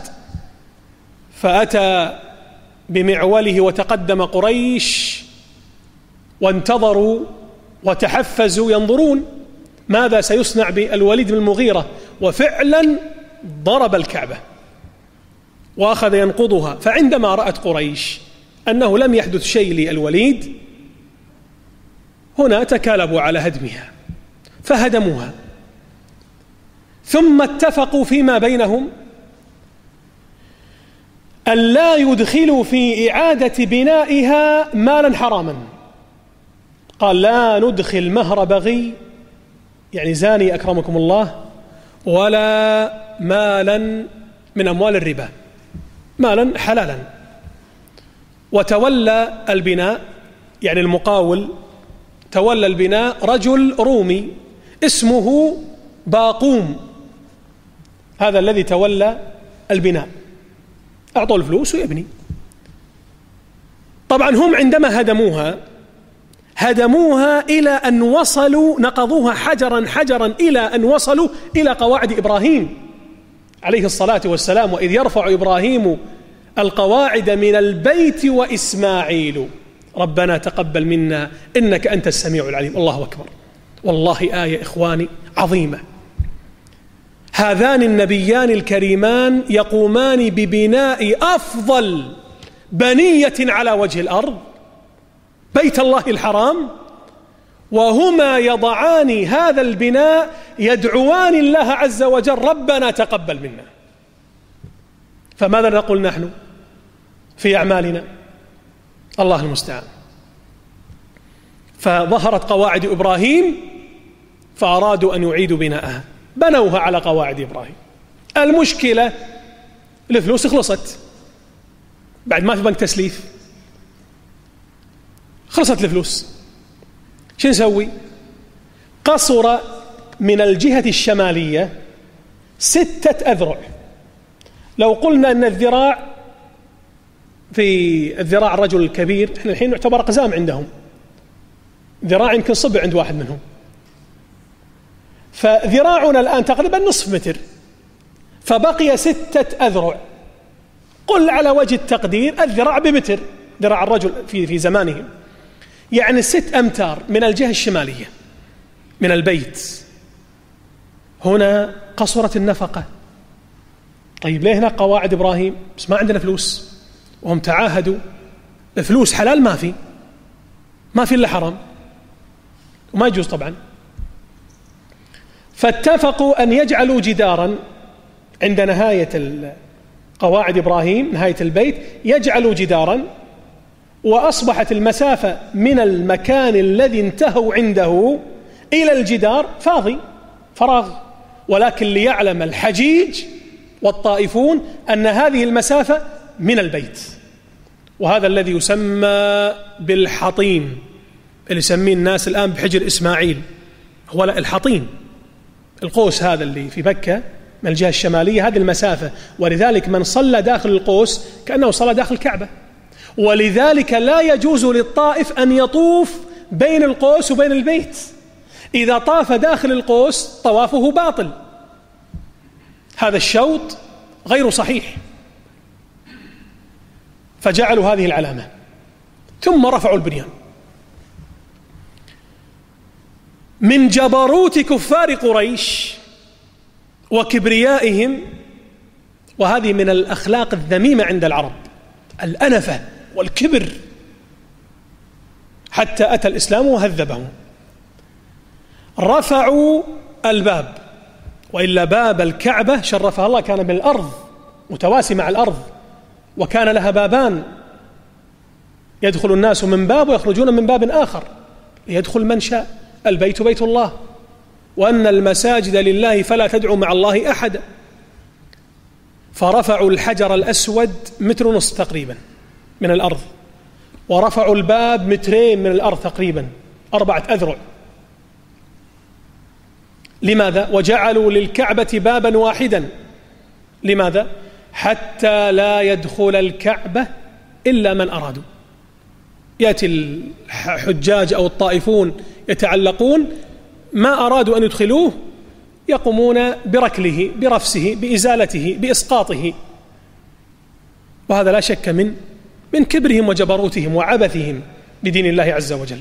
فأتى بمعوله وتقدم قريش وانتظروا وتحفزوا ينظرون ماذا سيصنع بالوليد بن المغيرة، وفعلا ضرب الكعبة وأخذ ينقضها. فعندما رأت قريش أنه لم يحدث شيء للوليد هنا تكالبوا على هدمها فهدموها، ثم اتفقوا فيما بينهم أن لا يدخلوا في إعادة بنائها مالا حراما. قال لا ندخل مهر بغي، يعني زاني أكرمكم الله، ولا مالا من أموال الربا، مالا حلالا. وتولى البناء، يعني المقاول تولى البناء رجل رومي اسمه باقوم، هذا الذي تولى البناء، أعطوا الفلوس ويبني. طبعا هم عندما هدموها إلى أن وصلوا، نقضوها حجرا حجرا إلى أن وصلوا إلى قواعد إبراهيم عليه الصلاة والسلام، وإذ يرفع إبراهيم القواعد من البيت وإسماعيل ربنا تقبل منا إنك أنت السميع العليم. الله أكبر، والله آية إخواني عظيمة. هذان النبيان الكريمان يقومان ببناء أفضل بنية على وجه الأرض، بيت الله الحرام، وهما يضعان هذا البناء يدعوان الله عز وجل ربنا تقبل منا. فماذا نقول نحن في أعمالنا؟ الله المستعان. فظهرت قواعد إبراهيم فأرادوا أن يعيدوا بناءها، بنوها على قواعد إبراهيم. المشكلة الفلوس خلصت، بعد ما في بنك تسليف، خلصت الفلوس، شو نسوي؟ قصر من الجهة الشمالية 6 أذرع. لو قلنا أن الذراع في الذراع الرجل الكبير، احنا الحين نعتبر قزام عندهم، ذراع يمكن صبع عند واحد منهم، فذراعنا الآن تقريبا نصف متر، فبقي 6 أذرع. قل على وجه التقدير الذراع بمتر، ذراع الرجل في زمانهم، يعني 6 أمتار من الجهة الشمالية من البيت. هنا قصرت النفقة. طيب ليه هنا قواعد إبراهيم بس ما عندنا فلوس، وهم تعاهدوا فلوس حلال ما في إلا حرام وما يجوز طبعا. فاتفقوا أن يجعلوا جدارا عند نهاية قواعد إبراهيم، نهاية البيت، يجعلوا جدارا، وأصبحت المسافة من المكان الذي انتهوا عنده إلى الجدار فاضي فراغ، ولكن ليعلم الحجيج والطائفون أن هذه المسافة من البيت. وهذا الذي يسمى بالحطيم، اللي يسميه الناس الآن بحجر إسماعيل، هو الحطيم، القوس هذا اللي في مكة من الجهة الشمالية، هذه المسافة. ولذلك من صلى داخل القوس كأنه صلى داخل الكعبة، ولذلك لا يجوز للطائف أن يطوف بين القوس وبين البيت. إذا طاف داخل القوس طوافه باطل، هذا الشوط غير صحيح. فجعلوا هذه العلامة ثم رفعوا البنيان. من جبروت كفار قريش وكبريائهم، وهذه من الأخلاق الذميمة عند العرب، الأنفة والكبر، حتى أتى الإسلام وهذبهم. رفعوا الباب، وإلا باب الكعبة شرفها الله كان من الأرض متواسي مع الأرض، وكان لها بابان يدخل الناس من باب ويخرجون من باب آخر، يدخل من شاء. البيت بيت الله، وأن المساجد لله فلا تدعوا مع الله أحدا. فرفعوا الحجر الأسود 1.5 متر تقريبا من الأرض، ورفعوا الباب 2 متر من الأرض تقريبا، 4 أذرع. لماذا؟ وجعلوا للكعبة بابا واحدا. لماذا؟ حتى لا يدخل الكعبة إلا من أرادوا. يأتي الحجاج أو الطائفون يتعلقون، ما أرادوا أن يدخلوه يقومون بركله، برفسه، بإزالته، بإسقاطه. وهذا لا شك من كبرهم وجبروتهم وعبثهم بدين الله عز وجل.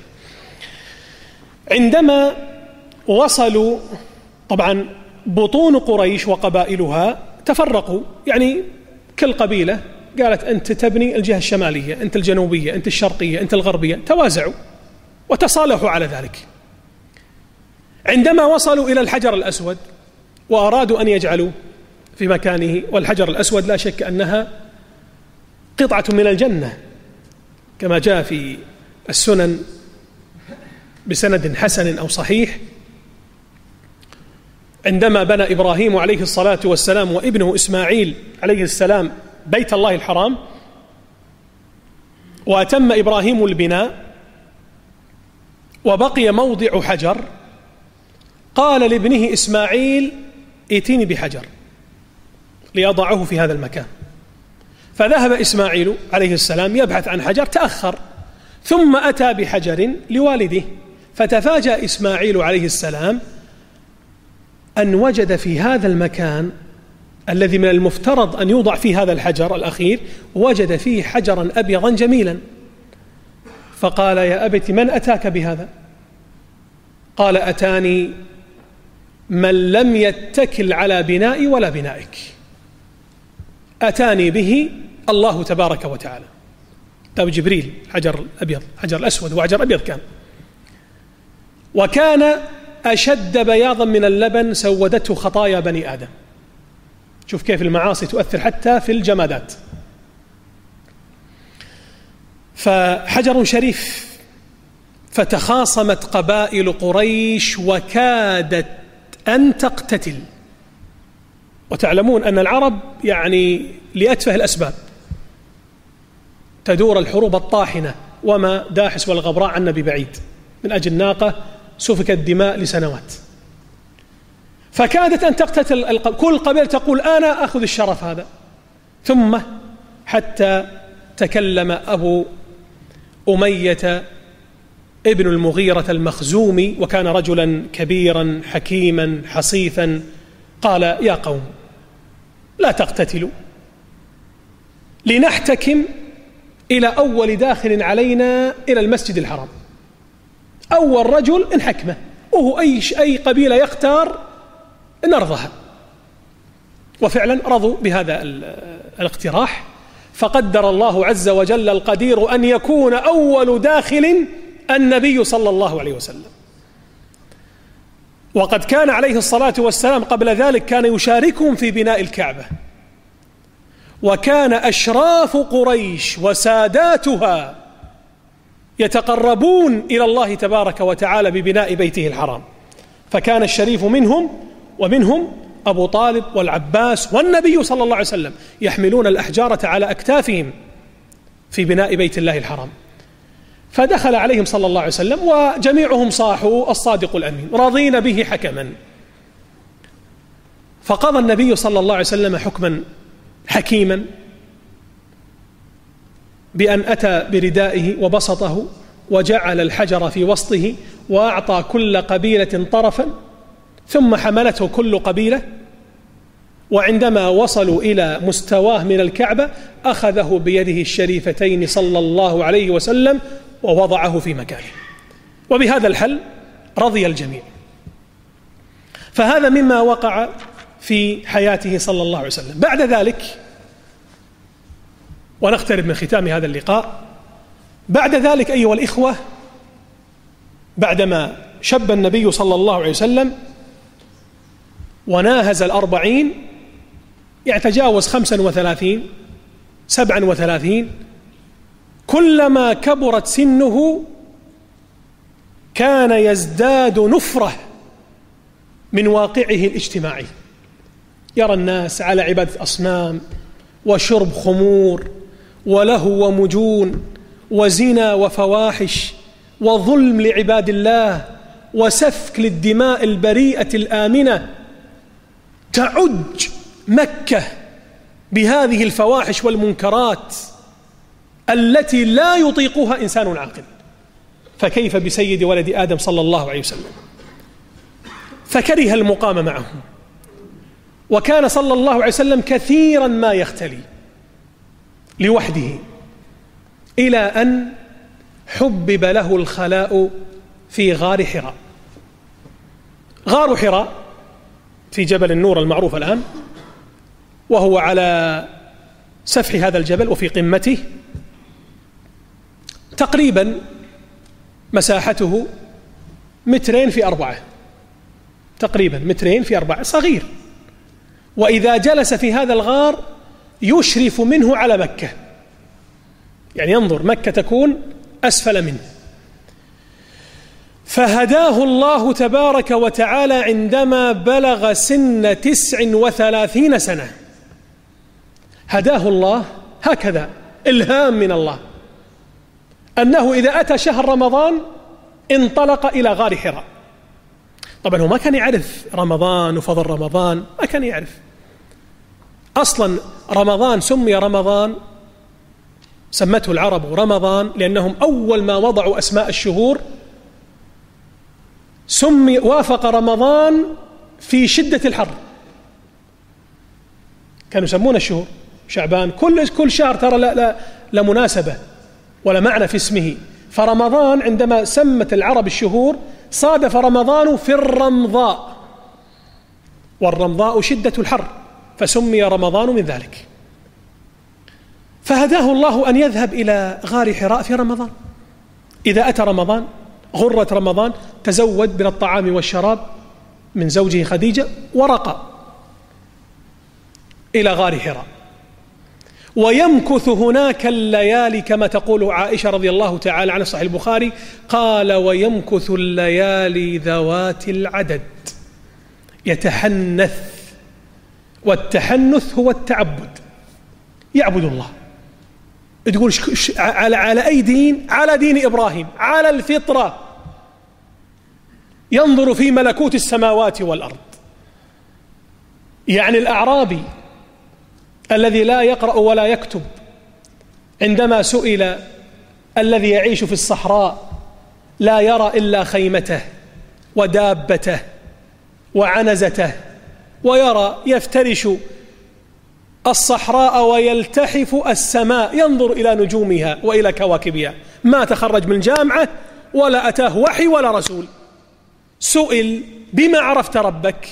عندما وصلوا، طبعا بطون قريش وقبائلها تفرقوا، يعني كل قبيلة قالت أنت تبني الجهة الشمالية، أنت الجنوبية، أنت الشرقية، أنت الغربية، توازعوا وتصالحوا على ذلك. عندما وصلوا إلى الحجر الأسود وأرادوا أن يجعلوا في مكانه، والحجر الأسود لا شك أنها قطعة من الجنة كما جاء في السنن بسند حسن أو صحيح، عندما بنى إبراهيم عليه الصلاة والسلام وابنه إسماعيل عليه السلام بيت الله الحرام، وأتم إبراهيم البناء وبقي موضع حجر، قال لابنه إسماعيل ائتني بحجر ليضعه في هذا المكان. فذهب إسماعيل عليه السلام يبحث عن حجر، تأخر، ثم أتى بحجر لوالده. فتفاجأ إسماعيل عليه السلام أن وجد في هذا المكان الذي من المفترض أن يوضع فيه هذا الحجر الأخير، وجد فيه حجرا أبيضا جميلا. فقال يا أبت من أتاك بهذا؟ قال أتاني من لم يتكل على بنائي ولا بنائك، أتاني به الله تبارك وتعالى. تاب جبريل، حجر الأبيض، حجر الأسود وحجر أبيض كان، وكان أشد بياضا من اللبن سودته خطايا بني آدم. شوف كيف المعاصي تؤثر حتى في الجمادات. فحجر شريف. فتخاصمت قبائل قريش وكادت أن تقتتل. وتعلمون أن العرب يعني لأتفه الأسباب تدور الحروب الطاحنة، وما داحس والغبراء عنا ببعيد، من أجل ناقة سفكت دماء لسنوات. فكادت أن تقتتل كل قبيلة تقول أنا أخذ الشرف هذا. ثم حتى تكلم أبو أمية ابن المغيرة المخزومي، وكان رجلا كبيرا حكيما حصيفا، قال يا قوم لا تقتتلوا، لنحتكم إلى أول داخل علينا إلى المسجد الحرام. أول رجل انحكمه، وهو أي قبيلة يختار نرضها. وفعلا رضوا بهذا الاقتراح، فقدر الله عز وجل القدير أن يكون أول داخل النبي صلى الله عليه وسلم. وقد كان عليه الصلاة والسلام قبل ذلك كان يشاركهم في بناء الكعبة، وكان أشراف قريش وساداتها يتقربون إلى الله تبارك وتعالى ببناء بيته الحرام. فكان الشريف منهم، ومنهم أبو طالب والعباس والنبي صلى الله عليه وسلم يحملون الأحجار على أكتافهم في بناء بيت الله الحرام. فدخل عليهم صلى الله عليه وسلم وجميعهم صاحوا الصادق الأمين راضين به حكما. فقضى النبي صلى الله عليه وسلم حكما حكيما بأن أتى بردائه وبسطه وجعل الحجر في وسطه، وأعطى كل قبيلة طرفا، ثم حملته كل قبيلة، وعندما وصلوا إلى مستواه من الكعبة أخذه بيده الشريفتين صلى الله عليه وسلم ووضعه في مكانه. وبهذا الحل رضي الجميع. فهذا مما وقع في حياته صلى الله عليه وسلم. بعد ذلك، ونقترب من ختام هذا اللقاء، بعد ذلك أيها الإخوة، بعدما شب النبي صلى الله عليه وسلم وناهز 40، يتجاوز 35 37، كلما كبرت سنه كان يزداد نفرة من واقعه الاجتماعي. يرى الناس على عبادة أصنام وشرب خمور ولهو ومجون وزنا وفواحش وظلم لعباد الله وسفك للدماء البريئة الآمنة. تعج مكة بهذه الفواحش والمنكرات التي لا يطيقها إنسان عاقل، فكيف بسيد ولد آدم صلى الله عليه وسلم؟ فكره المقام معهم، وكان صلى الله عليه وسلم كثيرا ما يختلي لوحده، إلى أن حبب له الخلاء في غار حراء. غار حراء في جبل النور المعروف الآن، وهو على سفح هذا الجبل وفي قمته، تقريبا مساحته 2 في 4، تقريبا 2 في 4، صغير. وإذا جلس في هذا الغار يشرف منه على مكة، يعني ينظر مكة تكون أسفل منه. فهداه الله تبارك وتعالى عندما بلغ سن 39 سنة، هداه الله هكذا إلهام من الله، أنه إذا أتى شهر رمضان انطلق إلى غار حراء. طبعا هو ما كان يعرف رمضان وفضل رمضان، ما كان يعرف أصلا. رمضان سمي رمضان، سمته العرب رمضان لأنهم أول ما وضعوا أسماء الشهور وافق رمضان في شدة الحر، كانوا يسمون الشهور شعبان، كل شهر ترى لا مناسبة ولا معنى في اسمه. فرمضان عندما سمت العرب الشهور صادف رمضان في الرمضاء، والرمضاء شدة الحر، فسمي رمضان من ذلك. فهداه الله أن يذهب إلى غار حراء في رمضان. إذا أتى رمضان، غرة رمضان، تزود من الطعام والشراب من زوجه خديجة ورقى إلى غار حراء، ويمكث هناك الليالي كما تقول عائشة رضي الله تعالى عنها، صحيح البخاري، قال: ويمكث الليالي ذوات العدد يتحنث. والتحنث هو التعبد، يعبد الله. تقول على أي دين؟ على دين إبراهيم، على الفطرة، ينظر في ملكوت السماوات والأرض. يعني الأعرابي الذي لا يقرأ ولا يكتب، عندما سئل الذي يعيش في الصحراء لا يرى إلا خيمته ودابته وعنزته، ويرى يفترش الصحراء ويلتحف السماء، ينظر إلى نجومها وإلى كواكبها، ما تخرج من جامعة ولا أتاه وحي ولا رسول. سئل: بما عرفت ربك؟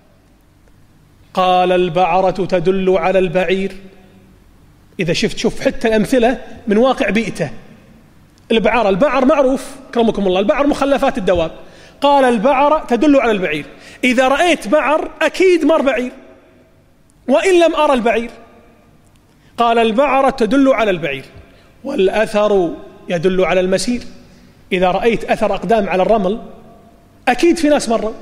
قال: البعرة تدل على البعير. إذا شوف حتى الأمثلة من واقع بيئته. البعر معروف كرمكم الله، البعر مخلفات الدواب. قال: البعرة تدل على البعير، إذا رأيت بعر أكيد مر بعير، وإن لم أرى البعير. قال: البعرة تدل على البعير، والأثر يدل على المسير، إذا رأيت أثر أقدام على الرمل أكيد في ناس مروا،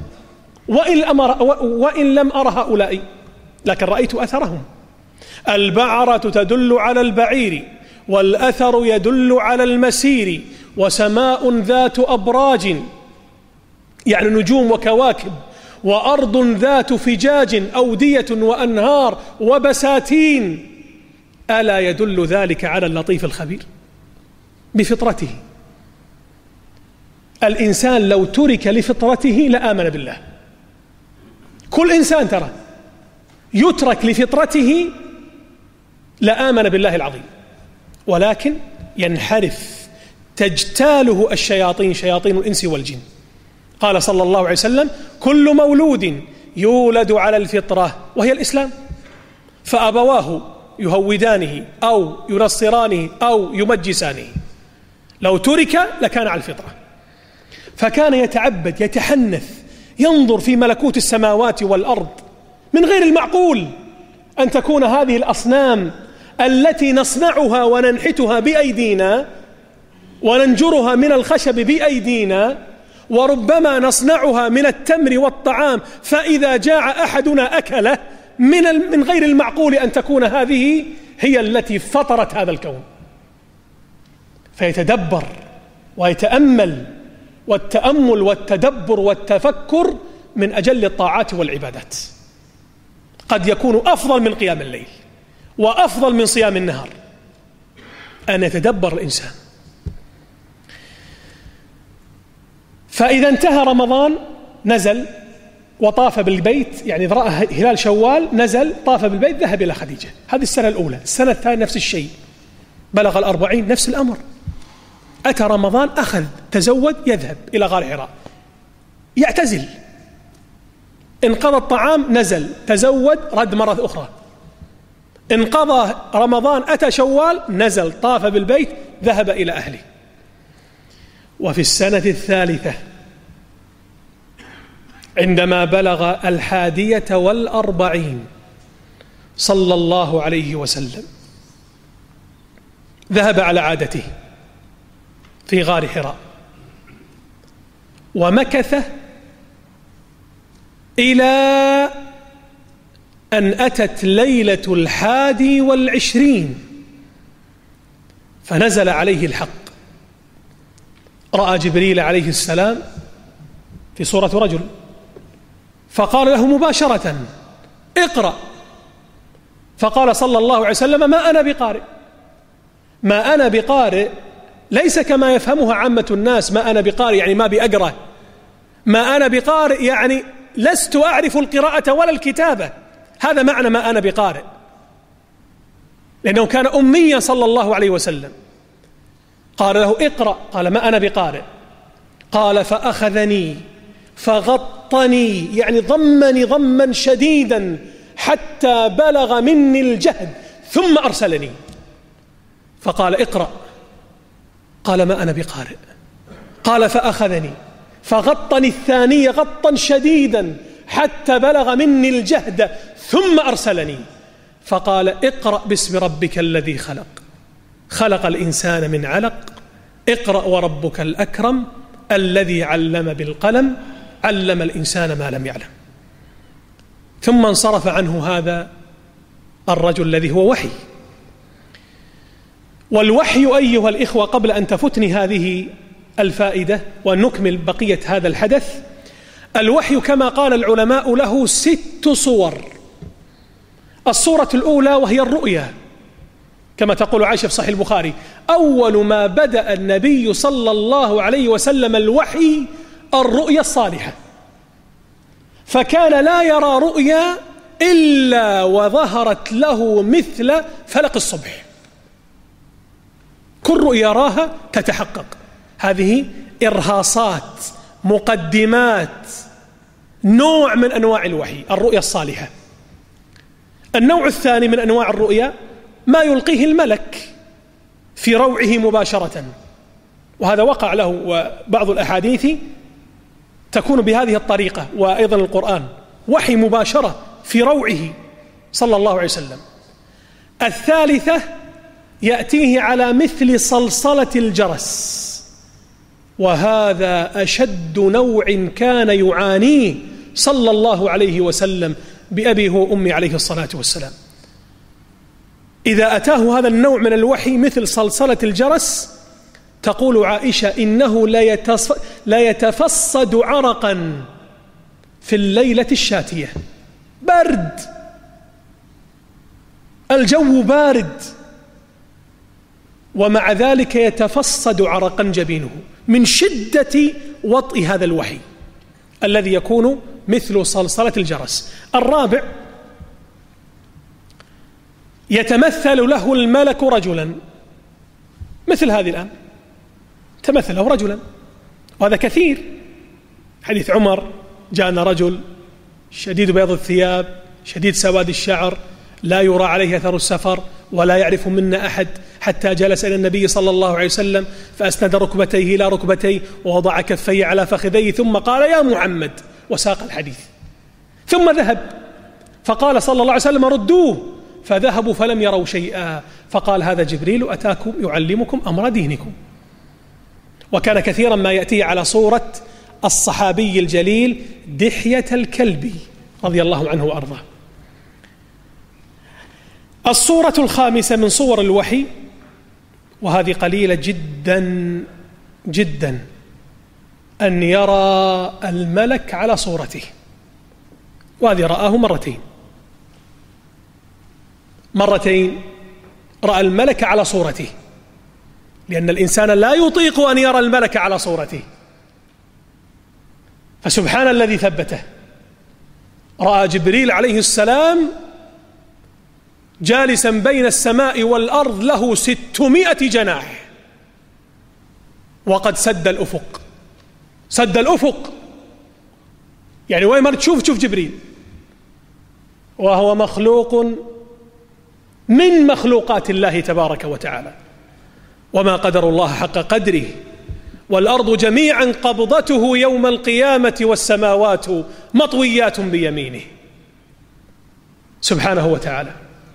وإن لم أرى هؤلاء لكن رأيت أثرهم. البعرة تدل على البعير، والأثر يدل على المسير، وسماء ذات أبراج، يعني نجوم وكواكب، وأرض ذات فجاج، أودية وأنهار وبساتين، ألا يدل ذلك على اللطيف الخبير؟ بفطرته. الإنسان لو ترك لفطرته لآمن بالله. كل إنسان ترى يترك لفطرته لآمن بالله العظيم، ولكن ينحرف، تجتاله الشياطين، شياطين الإنس والجن. قال صلى الله عليه وسلم: كل مولود يولد على الفطرة وهي الإسلام، فأبواه يهودانه أو ينصرانه أو يمجسانه، لو ترك لكان على الفطرة. فكان يتعبد، يتحنث، ينظر في ملكوت السماوات والأرض. من غير المعقول أن تكون هذه الأصنام التي نصنعها وننحتها بأيدينا وننجرها من الخشب بأيدينا، وربما نصنعها من التمر والطعام، فإذا جاع أحدنا أكله. من غير المعقول أن تكون هذه هي التي فطرت هذا الكون. فيتدبر ويتأمل، والتأمل والتدبر والتفكر من أجل الطاعات والعبادات قد يكون أفضل من قيام الليل وأفضل من صيام النهار، أن يتدبر الإنسان. فإذا انتهى رمضان نزل وطاف بالبيت، يعني رأى هلال شوال، نزل طاف بالبيت، ذهب إلى خديجة. هذه السنة الأولى. السنة الثانية نفس الشيء، بلغ 40 نفس الأمر. أتى رمضان أخذ، تزود، يذهب إلى غار حراء، يعتزل. انقضى الطعام، نزل، تزود، رد مرة أخرى. انقضى رمضان، أتى شوال، نزل، طاف بالبيت، ذهب إلى أهله. وفي السنة الثالثة عندما بلغ 41 صلى الله عليه وسلم ذهب على عادته في غار حراء، ومكث إلى أن أتت ليلة 21 فنزل عليه الحق. رأى جبريل عليه السلام في صورة رجل، فقال له مباشرة: اقرأ. فقال صلى الله عليه وسلم: ما أنا بقارئ. ما أنا بقارئ ليس كما يفهمها عامة الناس، ما أنا بقارئ يعني ما بأقرأ. ما أنا بقارئ يعني لست أعرف القراءة ولا الكتابة، هذا معنى ما أنا بقارئ، لأنه كان أميا صلى الله عليه وسلم. قال له: اقرأ. قال: ما أنا بقارئ. قال: فأخذني فغطني، يعني ضمني ضما شديدا حتى بلغ مني الجهد، ثم أرسلني فقال: اقرأ. قال: ما أنا بقارئ. قال: فأخذني فغطني الثانية غطا شديدا حتى بلغ مني الجهد، ثم أرسلني فقال: اقرأ باسم ربك الذي خلق، خلق الإنسان من علق، اقرأ وربك الأكرم الذي علم بالقلم، علم الإنسان ما لم يعلم. ثم انصرف عنه هذا الرجل الذي هو وحي. والوحي أيها الإخوة، قبل أن تفتني هذه الفائدة ونكمل بقية هذا الحدث، الوحي كما قال العلماء له 6 صور. الصورة الأولى وهي الرؤيا، كما تقول عائشة في صحيح البخاري: أول ما بدأ النبي صلى الله عليه وسلم الوحي الرؤيا الصالحة، فكان لا يرى رؤيا إلا وظهرت له مثل فلق الصبح، كل رؤيا يراها تتحقق. هذه إرهاصات، مقدمات، نوع من أنواع الوحي، الرؤيا الصالحة. النوع الثاني من أنواع الرؤيا ما يلقيه الملك في روعه مباشرة، وهذا وقع له، وبعض الأحاديث تكون بهذه الطريقة، وأيضا القرآن وحي مباشرة في روعه صلى الله عليه وسلم. الثالثة يأتيه على مثل صلصلة الجرس، وهذا أشد نوع كان يعانيه صلى الله عليه وسلم بأبيه وأمي عليه الصلاة والسلام. إذا أتاه هذا النوع من الوحي مثل صلصلة الجرس، تقول عائشة: إنه لا يتفصد عرقا في الليلة الشاتية، برد، الجو بارد، ومع ذلك يتفصد عرقا جبينه من شدة وطئ هذا الوحي الذي يكون مثل صلصلة الجرس. الرابع يتمثل له الملك رجلا، مثل هذه الآن تمثل له رجلا، وهذا كثير. حديث عمر: جاءنا رجل شديد بياض الثياب، شديد سواد الشعر، لا يرى عليه أثر السفر ولا يعرف منا أحد، حتى جلس إلى النبي صلى الله عليه وسلم فأسند ركبتيه إلى ركبتيه ووضع كفيه على فخذيه ثم قال يا محمد وساق الحديث، ثم ذهب فقال صلى الله عليه وسلم ردوه، فذهبوا فلم يروا شيئا، فقال هذا جبريل أتاكم يعلمكم أمر دينكم. وكان كثيرا ما يأتي على صورة الصحابي الجليل دحية الكلبي رضي الله عنه وأرضاه. الصورة الخامسة من صور الوحي، وهذه قليلة جدا جدا، أن يرى الملك على صورته، وهذه رآه مرتين رأى الملك على صورته، لأن الإنسان لا يطيق أن يرى الملك على صورته، فسبحان الذي ثبته. رأى جبريل عليه السلام جالسا بين السماء والأرض له 600 جناح، وقد سد الأفق، يعني وين ما تشوف جبريل، وهو مخلوق من مخلوقات الله تبارك وتعالى، وما قدر الله حق قدره، والأرض جميعا قبضته يوم القيامة والسماوات مطويات بيمينه سبحانه وتعالى.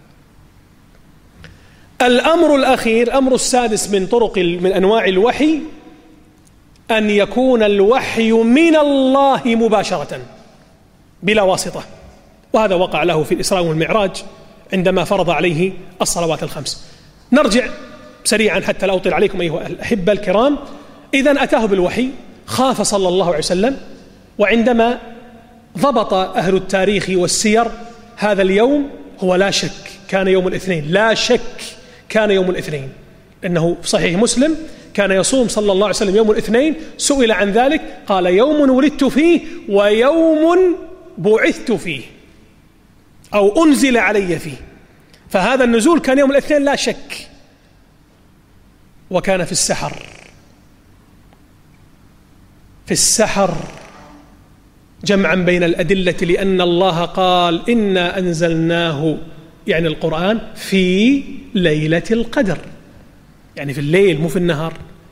الأمر الأخير، الأمر السادس من أنواع الوحي، أن يكون الوحي من الله مباشرة بلا واسطة، وهذا وقع له في الإسراء والمعراج عندما فرض عليه الصلوات الخمس. نرجع سريعا حتى لا أطيل عليكم أيها الأحبة الكرام. إذن أتاه بالوحي، خاف صلى الله عليه وسلم، وعندما ضبط أهل التاريخ والسير هذا اليوم هو لا شك كان يوم الاثنين، لا شك كان يوم الاثنين، إنه في صحيح مسلم كان يصوم صلى الله عليه وسلم يوم الاثنين، سئل عن ذلك قال يوم ولدت فيه ويوم بعثت فيه أو أنزل علي فيه، فهذا النزول كان يوم الاثنين لا شك. وكان في السحر جمعا بين الأدلة، لأن الله قال إنا أنزلناه يعني القرآن في ليلة القدر، يعني في الليل مو في النهار،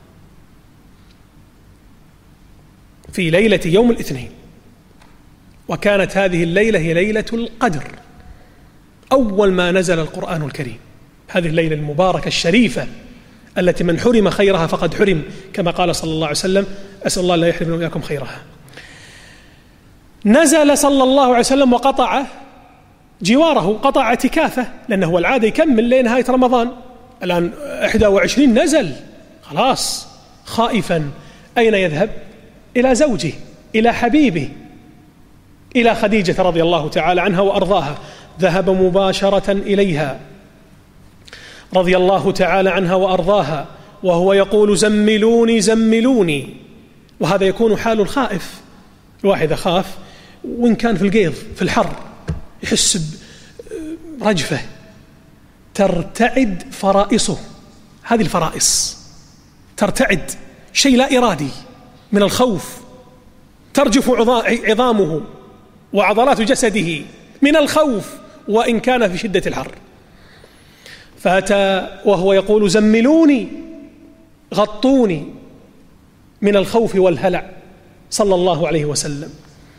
في ليلة يوم الاثنين، وكانت هذه الليلة هي ليلة القدر، أول ما نزل القرآن الكريم، هذه الليلة المباركة الشريفة التي من حرم خيرها فقد حرم، كما قال صلى الله عليه وسلم، أسأل الله لا يحرمنا وإياكم خيرها. نزل صلى الله عليه وسلم وقطع جواره، قطع اعتكافه، لأنه هو العادة يكمل لنهاية رمضان، الآن 21 نزل خلاص، خائفا أين يذهب؟ إلى زوجه، إلى حبيبه، إلى خديجة رضي الله تعالى عنها وأرضاها، ذهب مباشرة إليها رضي الله تعالى عنها وأرضاها، وهو يقول زملوني زملوني، وهذا يكون حال الخائف. الواحد خاف وإن كان في القيض في الحر يحس برجفة، ترتعد فرائصه، هذه الفرائص ترتعد، شيء لا إرادي من الخوف، ترجف عظامه وعضلات جسده من الخوف وإن كان في شدة الحر، فأتى وهو يقول زملوني غطوني من الخوف والهلع صلى الله عليه وسلم.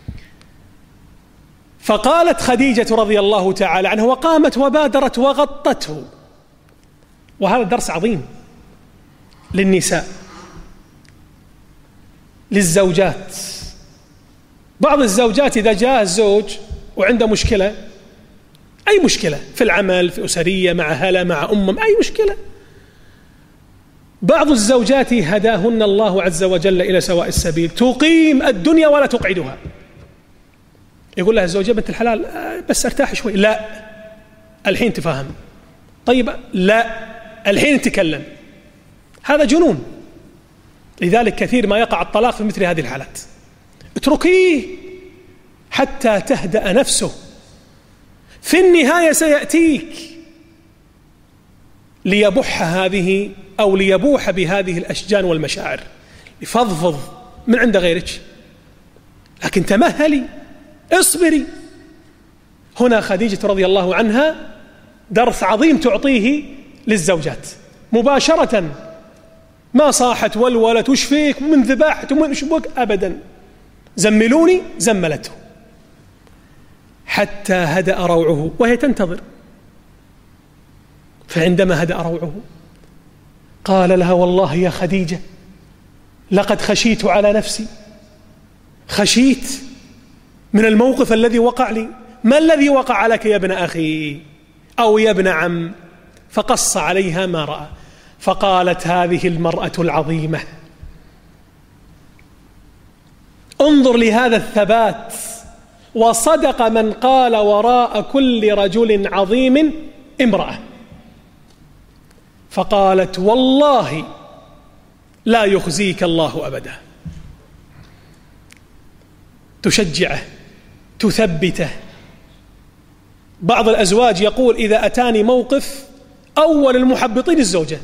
فقالت خديجة رضي الله تعالى عنها وقامت وبادرت وغطته، وهذا درس عظيم للنساء للزوجات. بعض الزوجات إذا جاء الزوج وعنده مشكلة، أي مشكلة في العمل، في أسرية، مع هلا، مع أي مشكلة، بعض الزوجات هداهن الله عز وجل إلى سواء السبيل، تقيم الدنيا ولا تقعدها. يقول لها الزوجة بنت الحلال بس ارتاح شوي، لا الحين تفهم، طيب لا الحين تكلم، هذا جنون. لذلك كثير ما يقع الطلاق في مثل هذه الحالات، اتركيه حتى تهدأ نفسه، في النهاية سيأتيك ليبح هذه أو ليبوح بهذه الأشجان والمشاعر، لفضفض من عند غيرك، لكن تمهلي اصبري. هنا خديجة رضي الله عنها درس عظيم تعطيه للزوجات مباشرة، ما صاحت ولولت وش فيك من ذبحت ومن شبك أبدا، زملوني زملته حتى هدأ روعه وهي تنتظر. فعندما هدأ روعه قال لها: والله يا خديجة لقد خشيت على نفسي، خشيت من الموقف الذي وقع لي. ما الذي وقع لك يا ابن أخي أو يا ابن عم؟ فقص عليها ما رأى. فقالت هذه المرأة العظيمة: انظر لهذا الثبات، وصدق من قال وراء كل رجل عظيم امرأة. فقالت: والله لا يخزيك الله أبدا. تشجعه، تثبته. بعض الأزواج يقول: إذا أتاني موقف أول المحبطين الزوجة،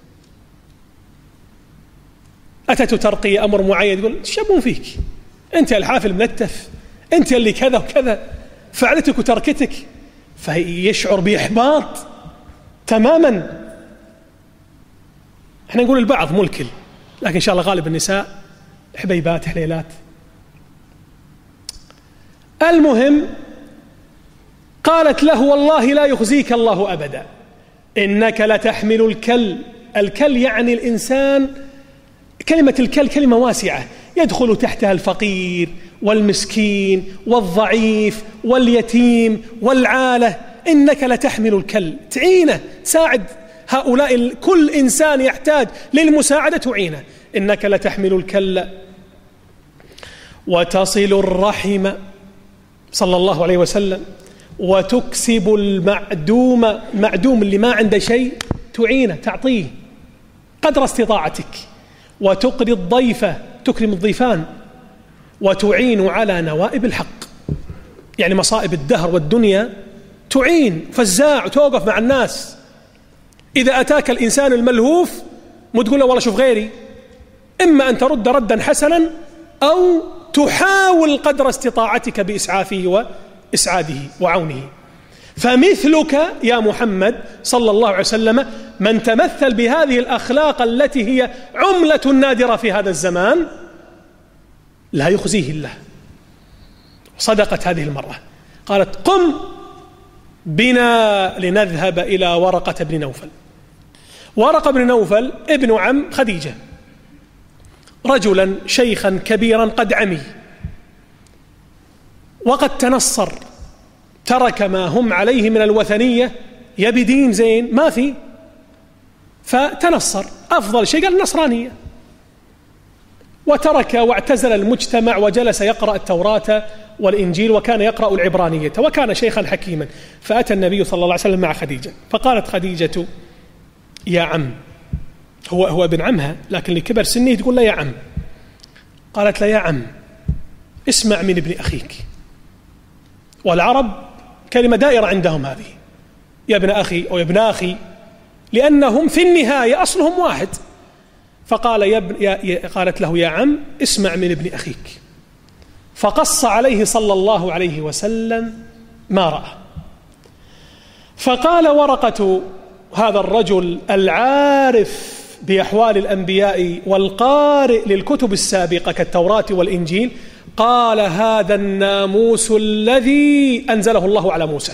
أتت ترقي أمر معين تقول: شبون فيك أنت الحافل منتف، أنت اللي كذا وكذا، فعلتك وتركتك، فيشعر بإحباط تماما. احنا نقول البعض مو الكل، لكن إن شاء الله غالب النساء حبيبات حليلات. المهم قالت له: والله لا يخزيك الله أبدا، إنك لتحمل الكل. الكل يعني الإنسان، كلمة الكل كلمة واسعة يدخل تحتها الفقير والمسكين والضعيف واليتيم والعالة. إنك لتحمل الكل، تعينه، تساعد هؤلاء، كل إنسان يحتاج للمساعدة تعينه. إنك لتحمل الكل وتصل الرحم صلى الله عليه وسلم، وتكسب المعدوم اللي ما عنده شيء تعينه، تعطيه قدر استطاعتك، وتقري الضيفة، تكرم الضيفان، وتعين على نوائب الحق، يعني مصائب الدهر والدنيا تعين، فزاع وتوقف مع الناس. إذا أتاك الإنسان الملهوف مو تقول له والله شوف غيري، إما أن ترد ردا حسنا أو تحاول قدر استطاعتك بإسعافه وإسعاده وعونه. فمثلك يا محمد صلى الله عليه وسلم من تمثل بهذه الأخلاق التي هي عملة نادرة في هذا الزمان لا يخزيه الله. صدقت هذه المرأة، قالت: قم بنا لنذهب إلى ورقة بن نوفل. ورقة بن نوفل ابن عم خديجة، رجلا شيخا كبيرا قد عمي وقد تنصر، ترك ما هم عليه من الوثنية، يبي دين زين ما في، فتنصر. أفضل شيء قال النصرانية، وترك واعتزل المجتمع وجلس يقرأ التوراة والإنجيل، وكان يقرأ العبرانية، وكان شيخا حكيما. فأتى النبي صلى الله عليه وسلم مع خديجة، فقالت خديجة: يا عم. هو ابن عمها، لكن لكبر سنه تقول له يا عم. قالت له: يا عم اسمع من ابن أخيك. والعرب كلمة دائرة عندهم هذه، يا ابن أخي أو يا ابن أخي، لأنهم في النهاية أصلهم واحد. فقال قالت له: يا عم اسمع من ابن أخيك. فقص عليه صلى الله عليه وسلم ما رأى. فقال ورقة، هذا الرجل العارف بأحوال الأنبياء والقارئ للكتب السابقة كالتوراة والإنجيل، قال: هذا الناموس الذي أنزله الله على موسى،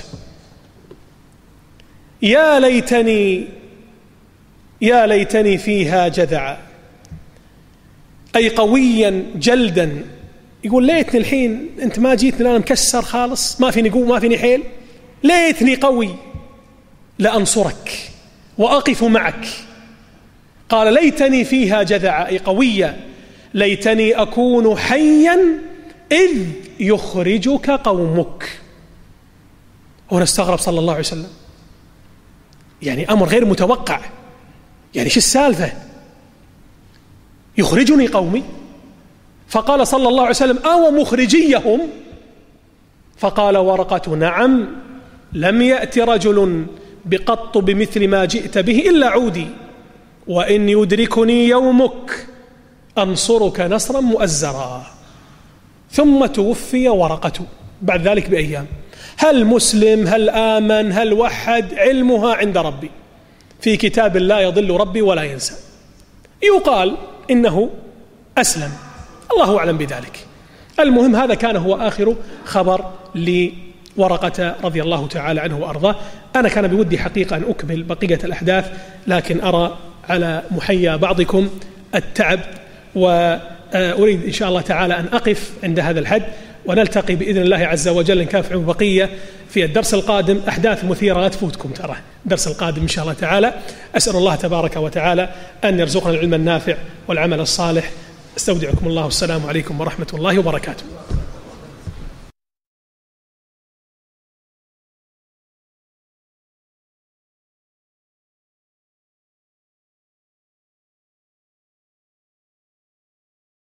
يا ليتني فيها جذعا، أي قويا جلدا. يقول: ليتني الحين أنت ما جيتني، أنا مكسر خالص، ما فيني قوة ما فيني حيل، ليتني قوي لأنصرك وأقف معك. قال: ليتني فيها جذعا، أي قوية، ليتني أكون حيا إذ يخرجك قومك. هنا استغرب صلى الله عليه وسلم، يعني أمر غير متوقع، يعني شو السالفة؟ يخرجني قومي؟ فقال صلى الله عليه وسلم: أو مخرجيهم؟ فقال ورقة: نعم، لم يأت رجل بقط بمثل ما جئت به إلا عودي، وإن يدركني يومك أنصرك نصرا مؤزرا. ثم توفي ورقة بعد ذلك بأيام. هل مسلم، هل آمن، هل وحد، علمها عند ربي في كتاب لا يضل ربي ولا ينسى. يقال إنه أسلم، الله أعلم بذلك. المهم هذا كان هو آخر خبر لورقة رضي الله تعالى عنه وأرضاه. أنا كان بودي حقيقة أن أكمل بقية الأحداث، لكن أرى على محيا بعضكم التعب، وأريد إن شاء الله تعالى أن أقف عند هذا الحد، ونلتقي بإذن الله عز وجل إن كان في بقية في الدرس القادم. أحداث مثيرة لا تفوتكم ترى الدرس القادم إن شاء الله تعالى. أسأل الله تبارك وتعالى أن يرزقنا العلم النافع والعمل الصالح. استودعكم الله، والسلام عليكم ورحمة الله وبركاته.